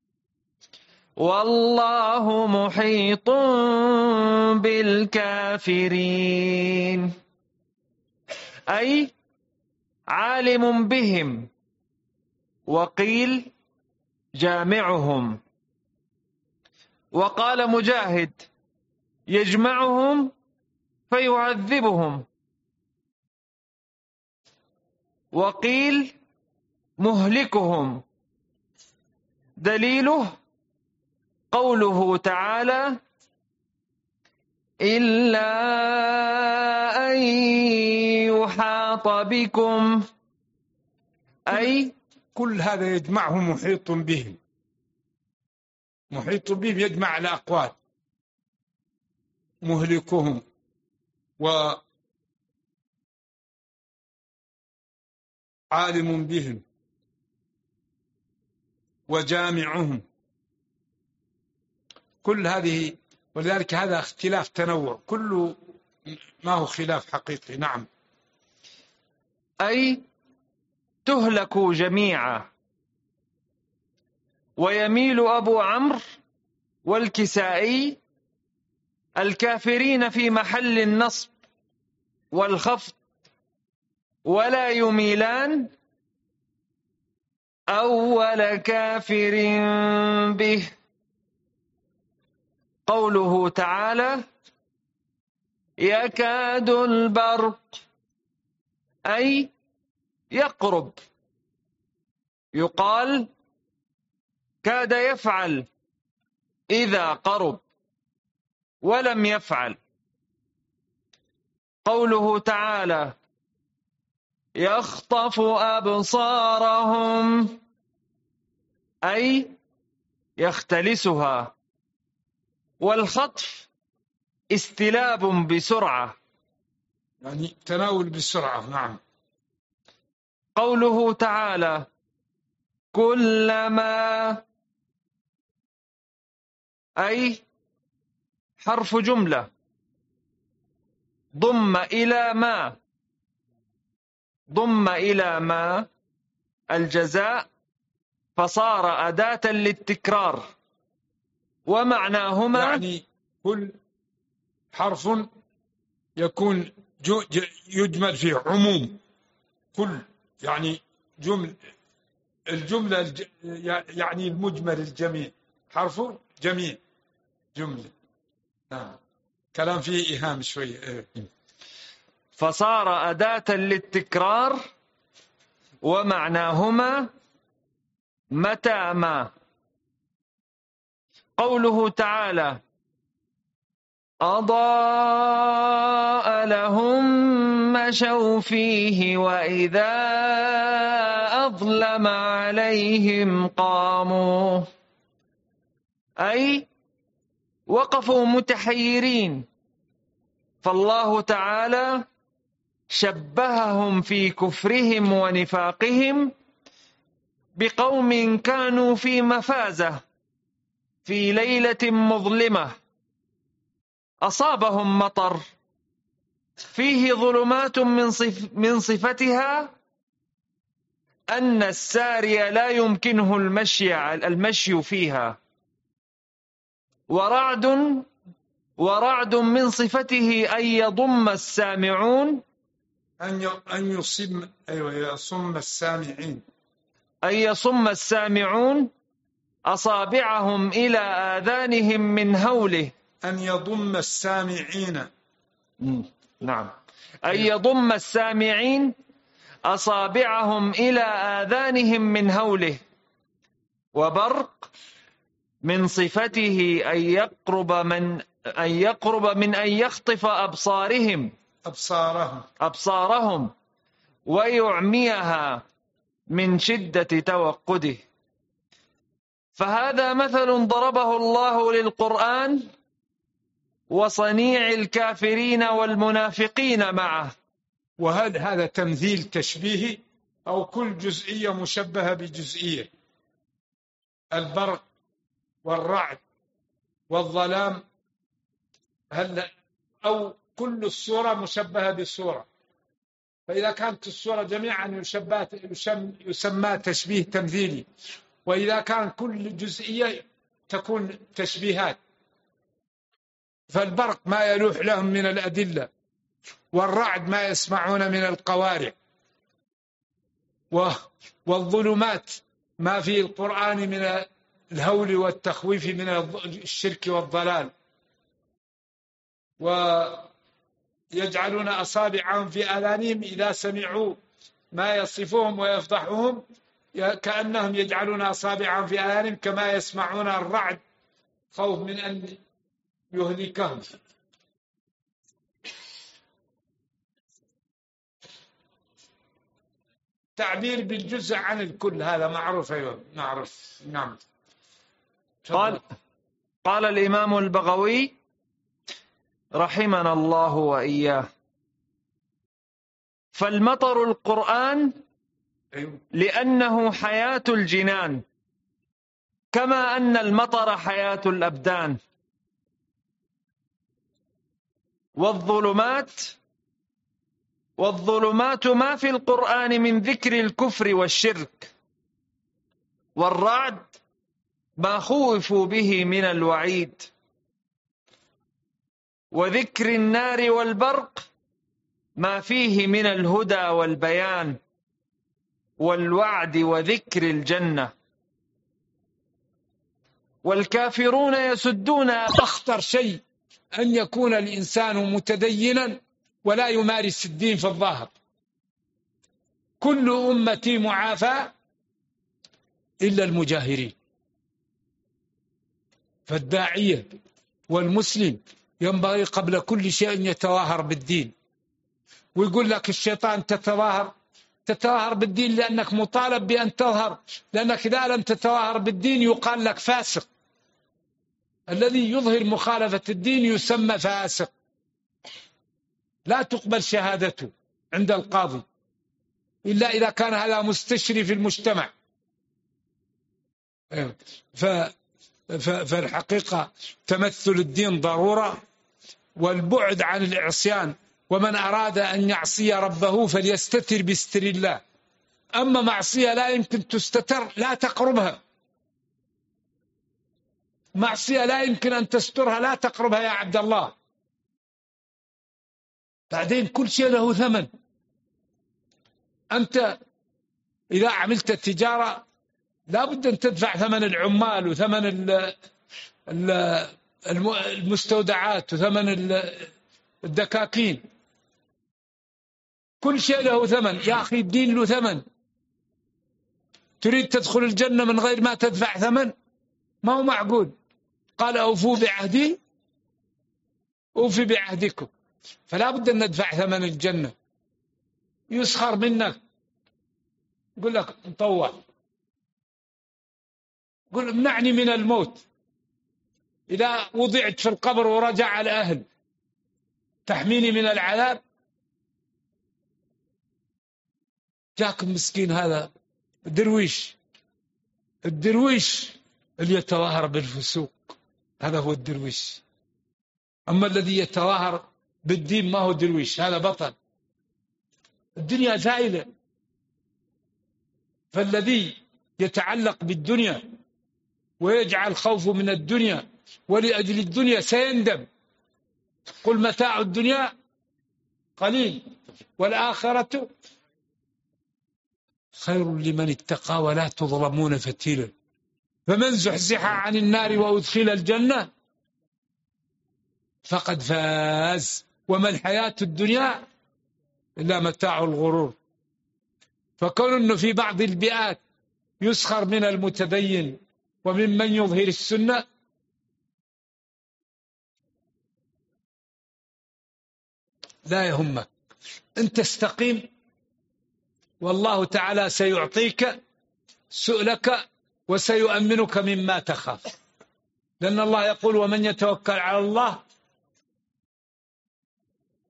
والله محيط بالكافرين أي عالم بهم، وقيل جامعهم. وقال مجاهد يجمعهم فيعذبهم، وقيل مهلكهم. دليله قوله تعالى إلا أن يحاط بكم أي كل هذا يجمعه محيط بهم. محيط بهم يجمع الأقوال، مهلكهم وعالم بهم وجامعهم، كل هذه. ولذلك هذا اختلاف تنوع، كله ما هو خلاف حقيقي. نعم. أي تهلكوا جميعا. ويميل أبو عمرو والكسائي الكافرين في محل النصب والخفض، ولا يميلان أول كافر به. قوله تعالى يكاد البرق أي يقرب. يقال كاد يفعل إذا قرب ولم يفعل. قوله تعالى يخطف أبصارهم أي يختلسها، والخطف استلاب بسرعة، يعني تناول بسرعة. نعم. قوله تعالى كلما أي حرف جملة ضم إلى ما الجزاء فصار أداة للتكرار، ومعناهما يعني كل حرف يكون يجمل فيه عموم. كل يعني الجملة يعني المجمل الجميل، حرف جميل جملة. نعم. كلام فيه إيهام شوية. فصار أداة للتكرار، ومعناهما متى ما. قوله تعالى أضاء لهم مشوا فيه وإذا أظلم عليهم قاموا أي وقفوا متحيرين. فالله تعالى شبههم في كفرهم ونفاقهم بقوم كانوا في مفازة في ليلة مظلمة أصابهم مطر فيه ظلمات من صفتها أن الساري لا يمكنه المشي فيها، ورعد من صفته أن يضم السامعون أن يصم يصم السامعين، أن يصم السامعون أصابعهم إلى آذانهم من هوله. أن يضم السامعين. نعم. أن يضم السامعين أصابعهم إلى آذانهم من هوله. وبرق من صفته أن يقرب من أن يخطف أبصارهم ويعميها من شدة توقده. فهذا مثل ضربه الله للقرآن وصنيع الكافرين والمنافقين معه. وهل هذا تمثيل تشبيهي أو كل جزئية مشبهة بجزئية؟ البرق والرعد والظلام، أو كل الصورة مشبهة بصورة؟ فإذا كانت الصورة جميعا يسمى تشبيه تمثيلي، وإذا كان كل جزئية تكون تشبيهات. فالبرق ما يلوح لهم من الأدلة، والرعد ما يسمعون من القوارع، والظلمات ما في القرآن من الهول والتخويف من الشرك والضلال. ويجعلون أصابعهم في آذانهم إذا سمعوا ما يصفهم ويفضحهم، كأنهم يجعلون أصابعهم في آذانهم كما يسمعون الرعد خوف من أن يهلكهم. تعبير بالجزء عن الكل هذا معروف. أيوة معروف. نعم. قال الإمام البغوي رحمنا الله وإياه: فالمطر القرآن لأنه حياة الجنان، كما أن المطر حياة الأبدان. والظلمات ما في القرآن من ذكر الكفر والشرك، والرعد ما خوفوا به من الوعيد، وذكر النار والبرق ما فيه من الهدى والبيان، والوعد وذكر الجنة. والكافرون يسدون. أخطر شيء أن يكون الإنسان متدينا ولا يمارس الدين في الظاهر. كل أمتي معافى إلا المجاهرين. فالداعية والمسلم ينبغي قبل كل شيء أن يتظاهر بالدين. ويقول لك الشيطان تتظاهر بالدين لأنك مطالب بأن تظهر، لأنك إذا لم تتظاهر بالدين يقال لك فاسق. الذي يظهر مخالفة الدين يسمى فاسق، لا تقبل شهادته عند القاضي إلا إذا كان هذا مستشري في المجتمع. فالحقيقة تمثل الدين ضرورة، والبعد عن العصيان. ومن أراد أن يعصي ربه فليستتر بستر الله. أما معصية لا يمكن تستتر لا تقربها. معصية لا يمكن أن تسترها لا تقربها يا عبد الله. بعدين كل شيء له ثمن. أنت إذا عملت التجارة لا بد أن تدفع ثمن العمال وثمن المستودعات وثمن الدكاكين. كل شيء له ثمن يا أخي. الدين له ثمن. تريد تدخل الجنة من غير ما تدفع ثمن؟ ما هو معقول. قال أوفوا بعهدي أوفي بعهدكم. فلا بد أن ندفع ثمن الجنة. يسخر منك، يقول لك مطوع، قل امنعني من الموت. إذا وضعت في القبر ورجع الأهل تحميني من العذاب؟ جاك مسكين هذا الدرويش اللي يتظاهر بالفسوق، هذا هو الدرويش. أما الذي يتظاهر بالدين ما هو درويش، هذا بطل. الدنيا زائلة. فالذي يتعلق بالدنيا ويجعل خوفه من الدنيا ولأجل الدنيا سيندم. قل متاع الدنيا قليل والآخرة خير لمن اتقى ولا تظلمون فتيلا. فمن زحزح عن النار وأدخل الجنة فقد فاز، وما الحياة الدنيا إلا متاع الغرور. فكون أنه في بعض البيئات يسخر من المتدين وممن يظهر السنة، لا يهمك. أنت استقيم والله تعالى سيعطيك سؤلك وسيؤمنك مما تخاف. لأن الله يقول ومن يتوكل على الله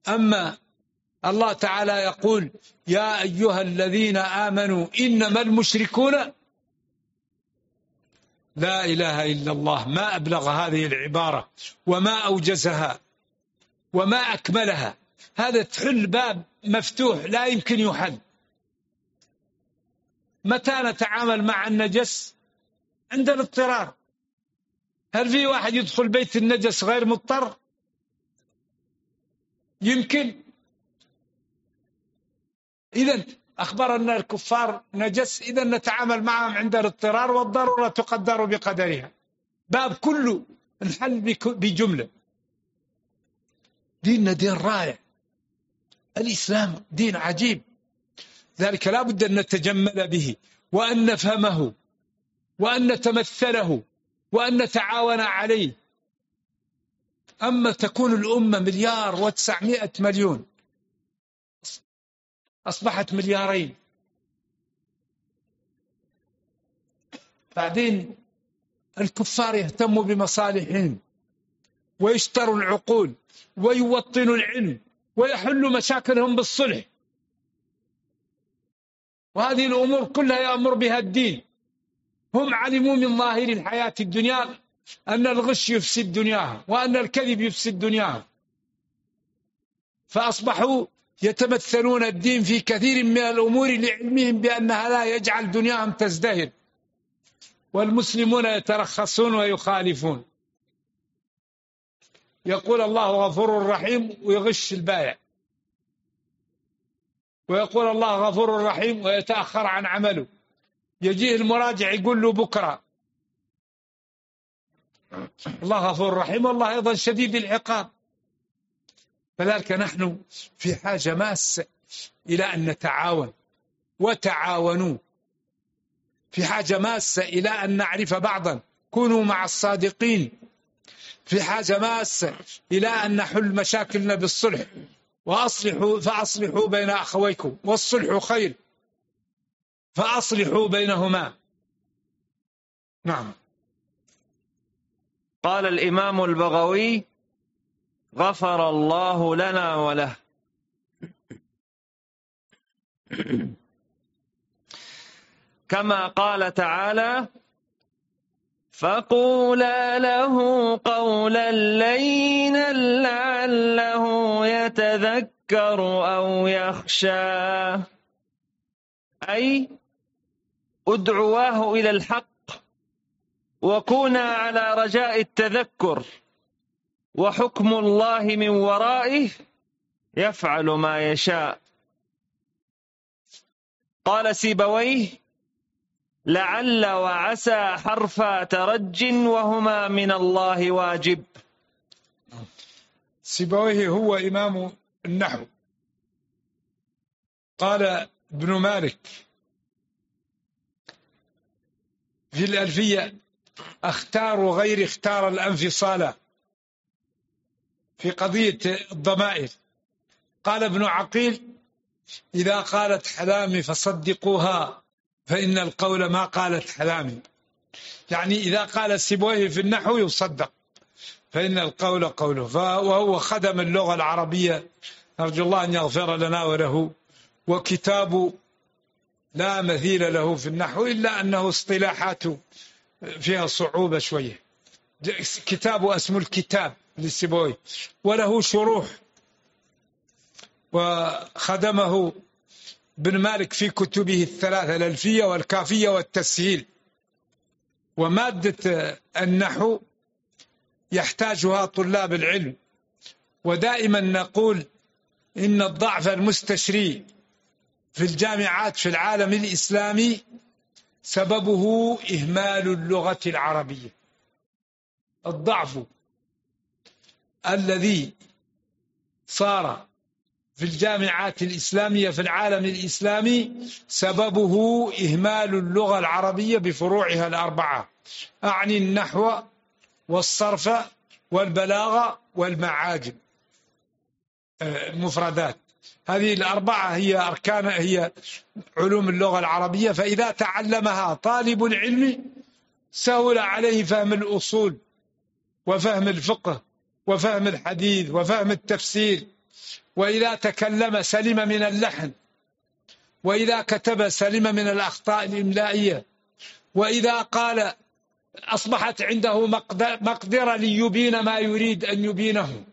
أما الله تعالى يقول يا أيها الذين آمنوا إنما المشركون، لا إله إلا الله، ما أبلغ هذه العبارة وما أوجزها وما أكملها. هذا تحل باب مفتوح لا يمكن يحل. متى نتعامل مع النجس؟ عند الاضطرار. هل في واحد يدخل بيت النجس غير مضطر؟ يمكن. إذن أخبر أن الكفار نجس، إذن نتعامل معهم عند الاضطرار، والضرورة تقدر بقدرها. باب كله انحل بجملة. ديننا دين رائع، الإسلام دين عجيب، ذلك لا بد أن نتجمل به وأن نفهمه وأن نتمثله وأن نتعاون عليه. أما تكون الأمة 1,900,000,000 أصبحت 2,000,000,000. بعدين الكفار يهتموا بمصالحهم ويشتروا العقول ويوطنوا العلم ويحلوا مشاكلهم بالصلح، وهذه الأمور كلها يأمر بها الدين. هم علموا من ظاهر الحياة الدنيا أن الغش يفسد دنياها وأن الكذب يفسد دنياها، فأصبحوا يتمثلون الدين في كثير من الأمور لعلمهم بأنها لا يجعل دنياهم تزدهر، والمسلمون يترخصون ويخالفون. يقول الله غفور رحيم ويغش البائع، ويقول الله غفور رحيم ويتأخر عن عمله. يجيه المراجع يقول له بكرة. الله غفور رحيم والله أيضا شديد العقاب. فذلك نحن في حاجة ماسة إلى أن نتعاون، وتعاونوا. في حاجة ماسة إلى أن نعرف بعضا، كونوا مع الصادقين. في حاجة ماسة إلى أن نحل مشاكلنا بالصلح، فأصلحوا بين أخويكم، والصلح خير، فأصلحوا بينهما. نعم. قال الإمام البغوي غفر الله لنا وله. كما قال تعالى فقولا له قولا لينا لعله يتذكر أو يخشى، أي ادعواه إلى الحق وكونا على رجاء التذكر، وحكم الله من ورائه يفعل ما يشاء. قال سيبويه لعل وعسى حرف ترج وهما من الله واجب. سيبويه هو إمام النحو. قال ابن مالك في الألفية اختار غير اختار الانفصال في قضية الضمائر. قال ابن عقيل إذا قالت حلامي فصدقوها فإن القول ما قالت حلامي، يعني إذا قال سيبويه في النحو يصدق، فإن القول قوله. وهو خدم اللغة العربية، نرجو الله أن يغفر لنا وله. وكتاب لا مثيل له في النحو، إلا أنه اصطلاحاته فيها صعوبة شوية. كتابه اسمه الكتاب للسيبويه، وله شروح، وخدمه ابن مالك في كتبه الثلاثة الألفية والكافية والتسهيل. ومادة النحو يحتاجها طلاب العلم، ودائما نقول إن الضعف المستشري في الجامعات في العالم الإسلامي سببه إهمال اللغة العربية. الضعف الذي صار في الجامعات الإسلامية في العالم الإسلامي سببه إهمال اللغة العربية بفروعها الأربعة، أعني النحو والصرف والبلاغة والمعاجم، المفردات. هذه الأربعة هي أركان، هي علوم اللغة العربية. فإذا تعلمها طالب العلم سهل عليه فهم الأصول وفهم الفقه وفهم الحديث وفهم التفسير وإذا تكلم سلم من اللحن، وإذا كتب سلم من الأخطاء الإملائية، وإذا قال أصبحت عنده مقدرة ليبين ما يريد أن يبينه.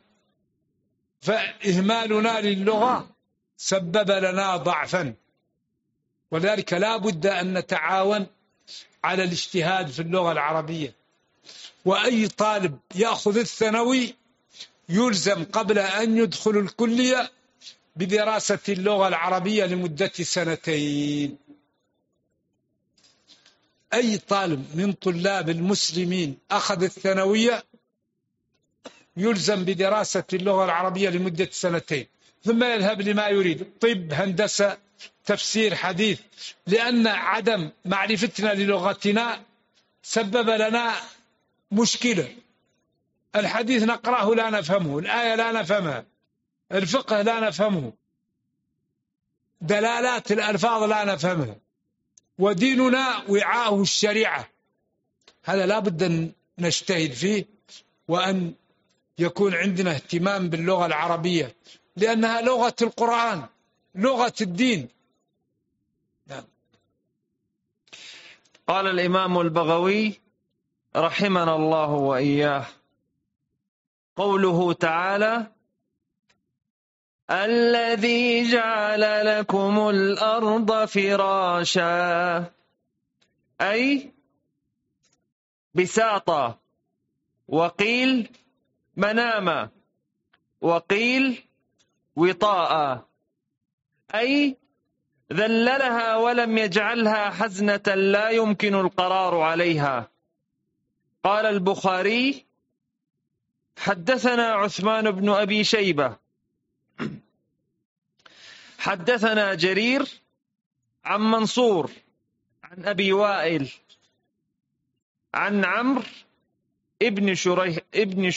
فإهمالنا للغة سبب لنا ضعفا، ولذلك لا بد أن نتعاون على الاجتهاد في اللغة العربية. وأي طالب يأخذ الثانوي يلزم قبل أن يدخل الكلية بدراسة اللغة العربية لمدة 2 سنين. أي طالب من طلاب المسلمين أخذ الثانوية يلزم بدراسة اللغة العربية لمدة 2 سنين، ثم يذهب لما يريد، طب، هندسة، تفسير، حديث. لأن عدم معرفتنا للغتنا سبب لنا مشكلة. الحديث نقرأه لا نفهمه، الآية لا نفهمها، الفقه لا نفهمه، دلالات الألفاظ لا نفهمها، وديننا وعاءه الشريعة. هذا لا بد أن نجتهد فيه، وأن يكون عندنا اهتمام باللغة العربية، لأنها لغة القرآن، لغة الدين. نعم. قال الإمام البغوي رحمنا الله وإياه: قوله تعالى: الذي جعل لكم الأرض فراشا، أي بساطا، وقيل مناما، وقيل وطاء، أي ذللها ولم يجعلها حزنة لا يمكن القرار عليها. قال البخاري: حدثنا عثمان بن أبي شيبة حدثنا جرير عن منصور عن أبي وائل عن عمرو ابن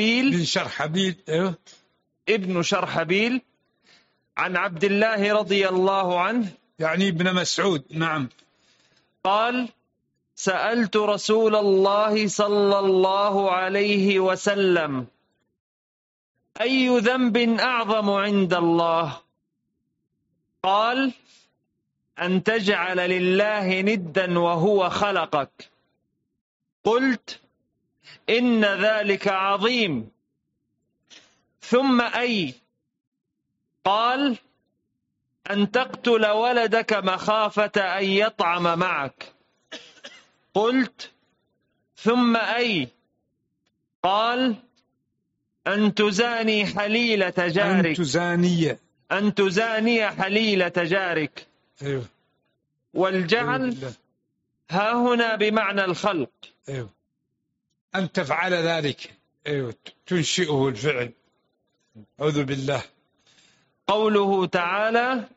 شرحبيل عن عبد الله رضي الله عنه، يعني ابن مسعود. نعم. قال: سألت رسول الله صلى الله عليه وسلم: أي ذنب أعظم عند الله؟ قال: أن تجعل لله ندا وهو خلقك. قلت: إن ذلك عظيم. ثم أي؟ قال: أن تقتل ولدك مخافة أن يطعم معك. قلت: ثم أي؟ قال: أن تزاني حليلة جارك. أن تزاني حليلة جارك. أيوه. والجعل ها هنا بمعنى الخلق. أيوه. أن تفعل ذلك. أيوه. تنشئه الفعل. أعوذ بالله. قوله تعالى: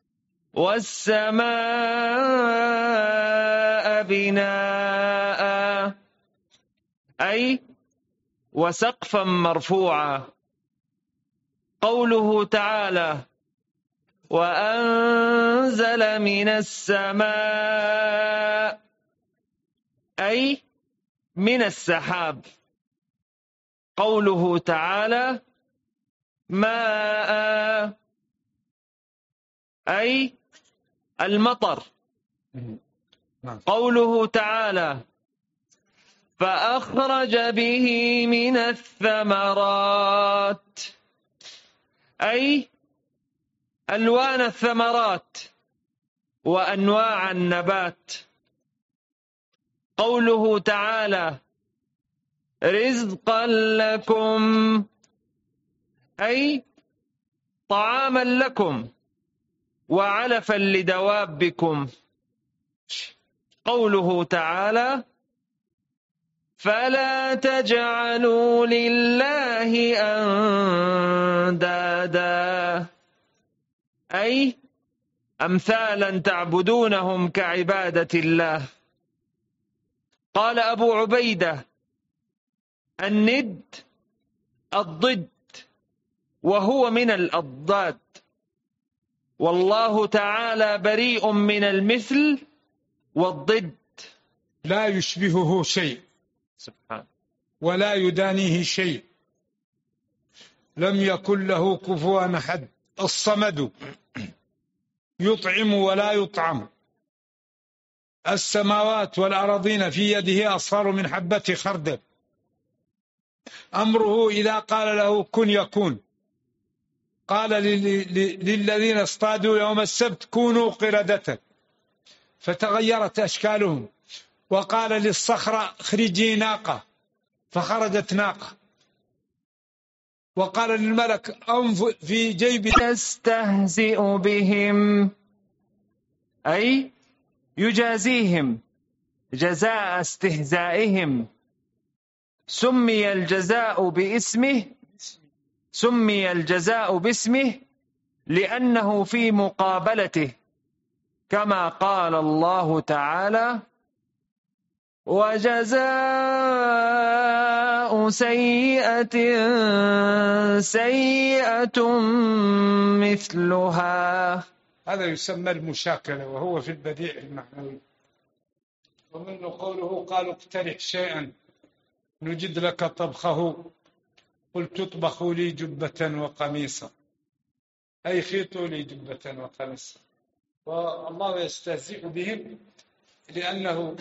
والسماء بناء، أي وسقفا مرفوعا. قوله تعالى: وأنزل من السماء، أي من السحاب. قوله تعالى: ماء، أي المطر. قوله تعالى: فأخرج به من الثمرات، أي ألوان الثمرات وأنواع النبات. قوله تعالى: رزقا لكم، أي طعاما لكم وعلفا لدوابكم. قوله تعالى: فلا تجعلوا لله أندادا، أي أمثالا تعبدونهم كعبادة الله. قال أبو عبيدة: الند الضد، وهو من الأضداد، والله تعالى بريء من المثل والضد، لا يشبهه شيء سبحانه ولا يدانيه شيء. لم يكن له كفوا أحد. الصمد يطعم ولا يطعم. السماوات والأراضين في يده أصغر من حبة خردل. أمره إذا قال له كن يكون. قال للذين اصطادوا يوم السبت كونوا قردة فتغيرت أشكالهم، وقال للصخرة اخرجي ناقة فخرجت ناقة، وقال للملك أنف في جيب. يستهزئ بهم أي يجازيهم جزاء استهزائهم. سمي الجزاء باسمه لأنه في مقابلته، كما قال الله تعالى وجزاء سيئة سيئة مثلها. هذا يسمى المشاكلة، وهو في البديع المعنوي. ومنه قوله قالوا اقترح شيئا نجد لك طبخه قلت اطبخوا لي جبة وقميصا، أي خيطوا لي جبة وقميصا. والله يستهزئ بهم لأنه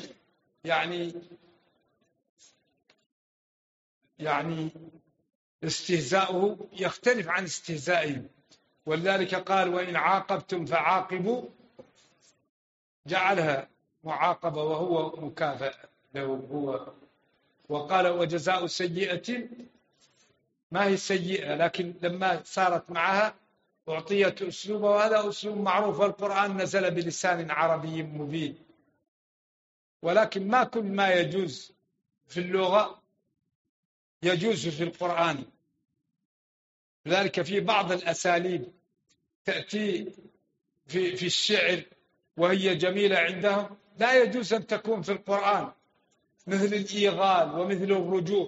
يعني استهزاؤه يختلف عن استهزائهم، ولذلك قال وإن عاقبتم فعاقبوا، جعلها معاقبة وهو مكافأة له هو. وقال وجزاء سيئة ما هي سيئة، لكن لما صارت معها أعطيت أسلوبه، وهذا أسلوب معروف، والقرآن نزل بلسان عربي مبين. ولكن ما كل ما يجوز في اللغة يجوز في القرآن. لذلك في بعض الأساليب تأتي في الشعر وهي جميلة عندهم لا يجوز أن تكون في القرآن، مثل الإيغال ومثل الرجوع.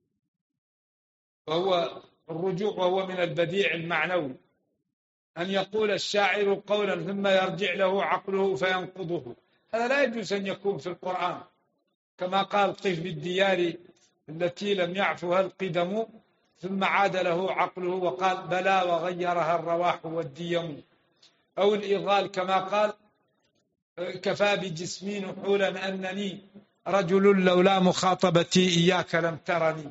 وهو من البديع المعنوي، أن يقول الشاعر قولا ثم يرجع له عقله فينقضه، هذا لا يجوز أن يكون في القرآن. كما قال قف بالديار التي لم يعفها القدم ثم عاد له عقله وقال بلى وغيرها الرواح والديم. أو الإغال كما قال كفى بجسمي نحولا أنني رجل لولا مخاطبتي إياك لم ترني،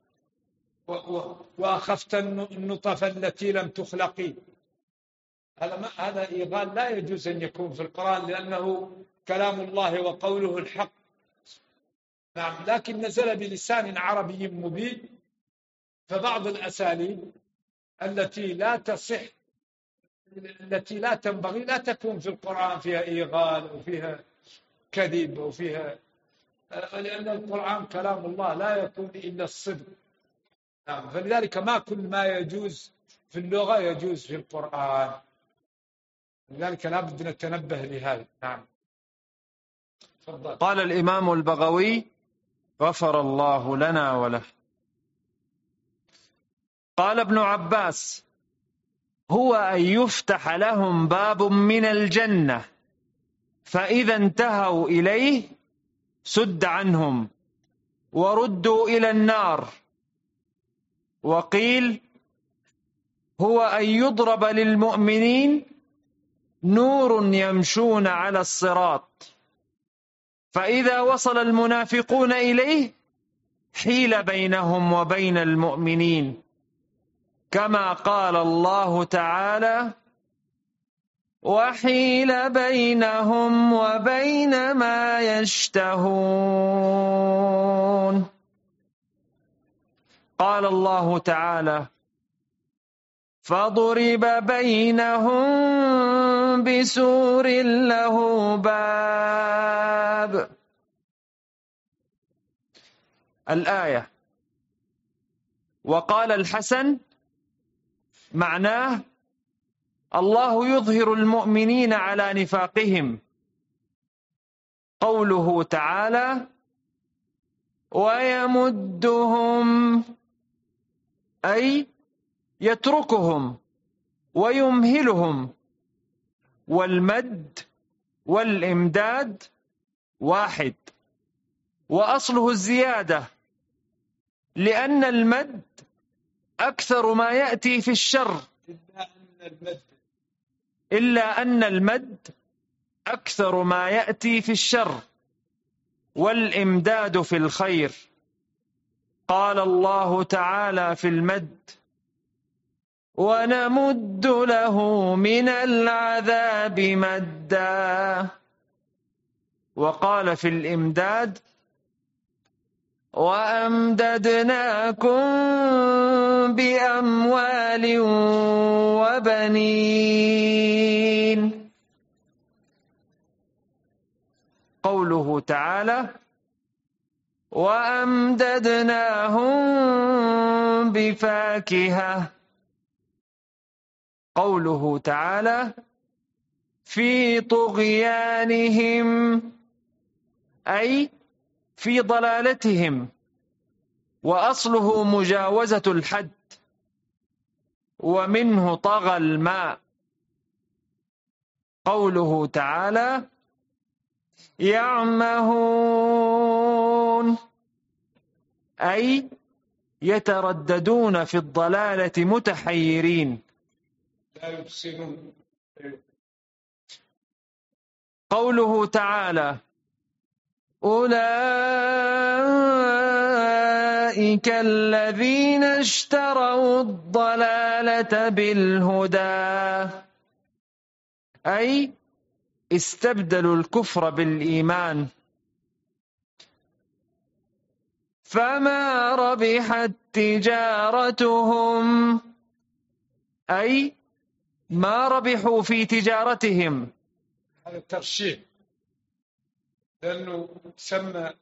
وأخفت النطف التي لم تخلقي. هذا إغال لا يجوز أن يكون في القرآن، لأنه كلام الله وقوله الحق. نعم، لكن نزل بلسان عربي مبين. فبعض الأساليب التي لا تصح، التي لا تنبغي، لا تكون في القرآن، فيها إيغال وفيها كذب وفيها، لأن القرآن كلام الله لا يكون إلا الصدق. نعم، فلذلك ما كل ما يجوز في اللغة يجوز في القرآن، لذلك لا بد نتنبه لهذا. نعم. فضل. قال الإمام البغوي غفر الله لنا وله. قال ابن عباس هو أن يفتح لهم باب من الجنة فإذا انتهوا إليه سد عنهم وردوا إلى النار. وقيل هو أن يضرب للمؤمنين نور يمشون على الصراط فإذا وصل المنافقون إليه حيل بينهم وبين المؤمنين، كما قال الله تعالى وحيل بينهم وبين ما يشتهون. قال الله تعالى فضرب بينهم بسور له باب. الآية. وقال الحسن معناه الله يظهر المؤمنين على نفاقهم. قوله تعالى ويمدهم أي يتركهم ويمهلهم، والمد والإمداد واحد، وأصله الزيادة، لأن المد أكثر ما يأتي في الشر، إلا أن المد أكثر ما يأتي في الشر والإمداد في الخير. قال الله تعالى في المد: ونمد له من العذاب مدا. وقال في الإمداد: وأمددناكم بأموال وبنين. قوله تعالى: وأمددناهم بفاكهة. قوله تعالى: في طغيانهم، أي في ضلالتهم، وأصله مجاوزة الحد، ومنه طغى الماء. قوله تعالى: يعمهون، أي يترددون في الضلالة متحيرين. لا يبصرون. قوله تعالى: أولئك الذين اشتروا الضلالة بالهدى، أي استبدلوا الكفر بالإيمان. فما ربحت تجارتهم، أي ما ربحوا في تجارتهم. هذا ترشيح، لأنه سمى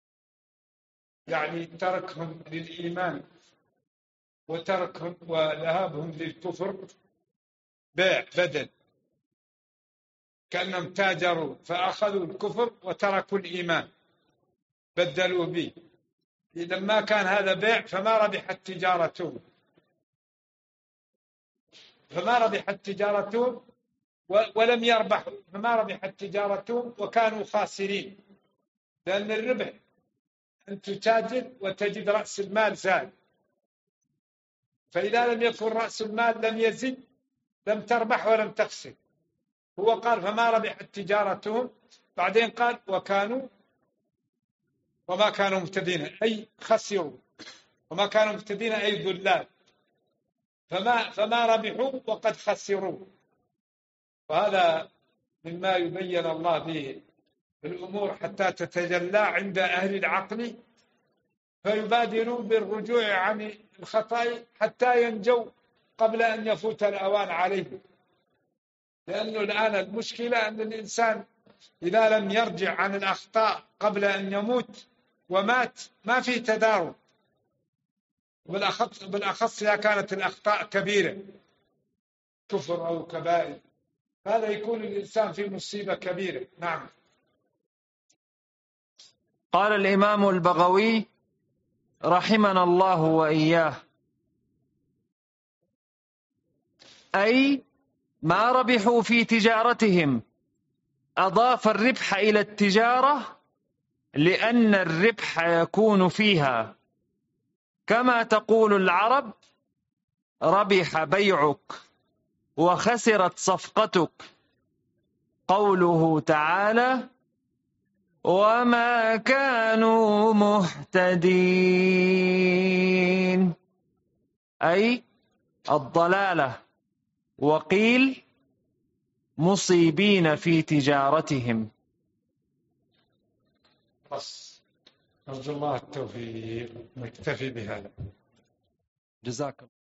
يعني تركهم للإيمان وتركهم وذهابهم للكفر بيع بدل، كأنهم تاجروا فأخذوا الكفر وتركوا الإيمان بدلوا به. إذا ما كان هذا بيع فما ربحت تجارتهم، ولم يربحوا، فما ربحت تجارتهم وكانوا خاسرين. لأن الربح أن تتاجر وتجد رأس المال زاد، فإذا لم يكن رأس المال لم يزد لم تربح ولم تخسر. هو قال فما ربحت تجارتهم، بعدين قال وما كانوا مهتدين، أي خسروا، وما كانوا مهتدين أي ذلال، فما ربحوا وقد خسروا. وهذا مما يبين الله به الأمور حتى تتجلى عند أهل العقل، فيبادروا بالرجوع عن الخطأ حتى ينجوا قبل أن يفوت الأوان عليهم. لأنه الآن المشكلة أن الإنسان إذا لم يرجع عن الأخطاء قبل أن يموت ومات ما فيه تدارك، بالأخص إذا كانت الأخطاء كبيرة كفر أو كبائر، هذا يكون الإنسان في مصيبة كبيرة. نعم. قال الإمام البغوي رحمنا الله وإياه: أي ما ربحوا في تجارتهم. أضاف الربح إلى التجارة لأن الربح يكون فيها، كما تقول العرب: ربح بيعك وخسرت صفقتك. قوله تعالى: وما كانوا مهتدين، أي الضلالة. وقيل مصيبين في تجارتهم. بس نرجو الله التوفيق، نكتفي بهذا. جزاكم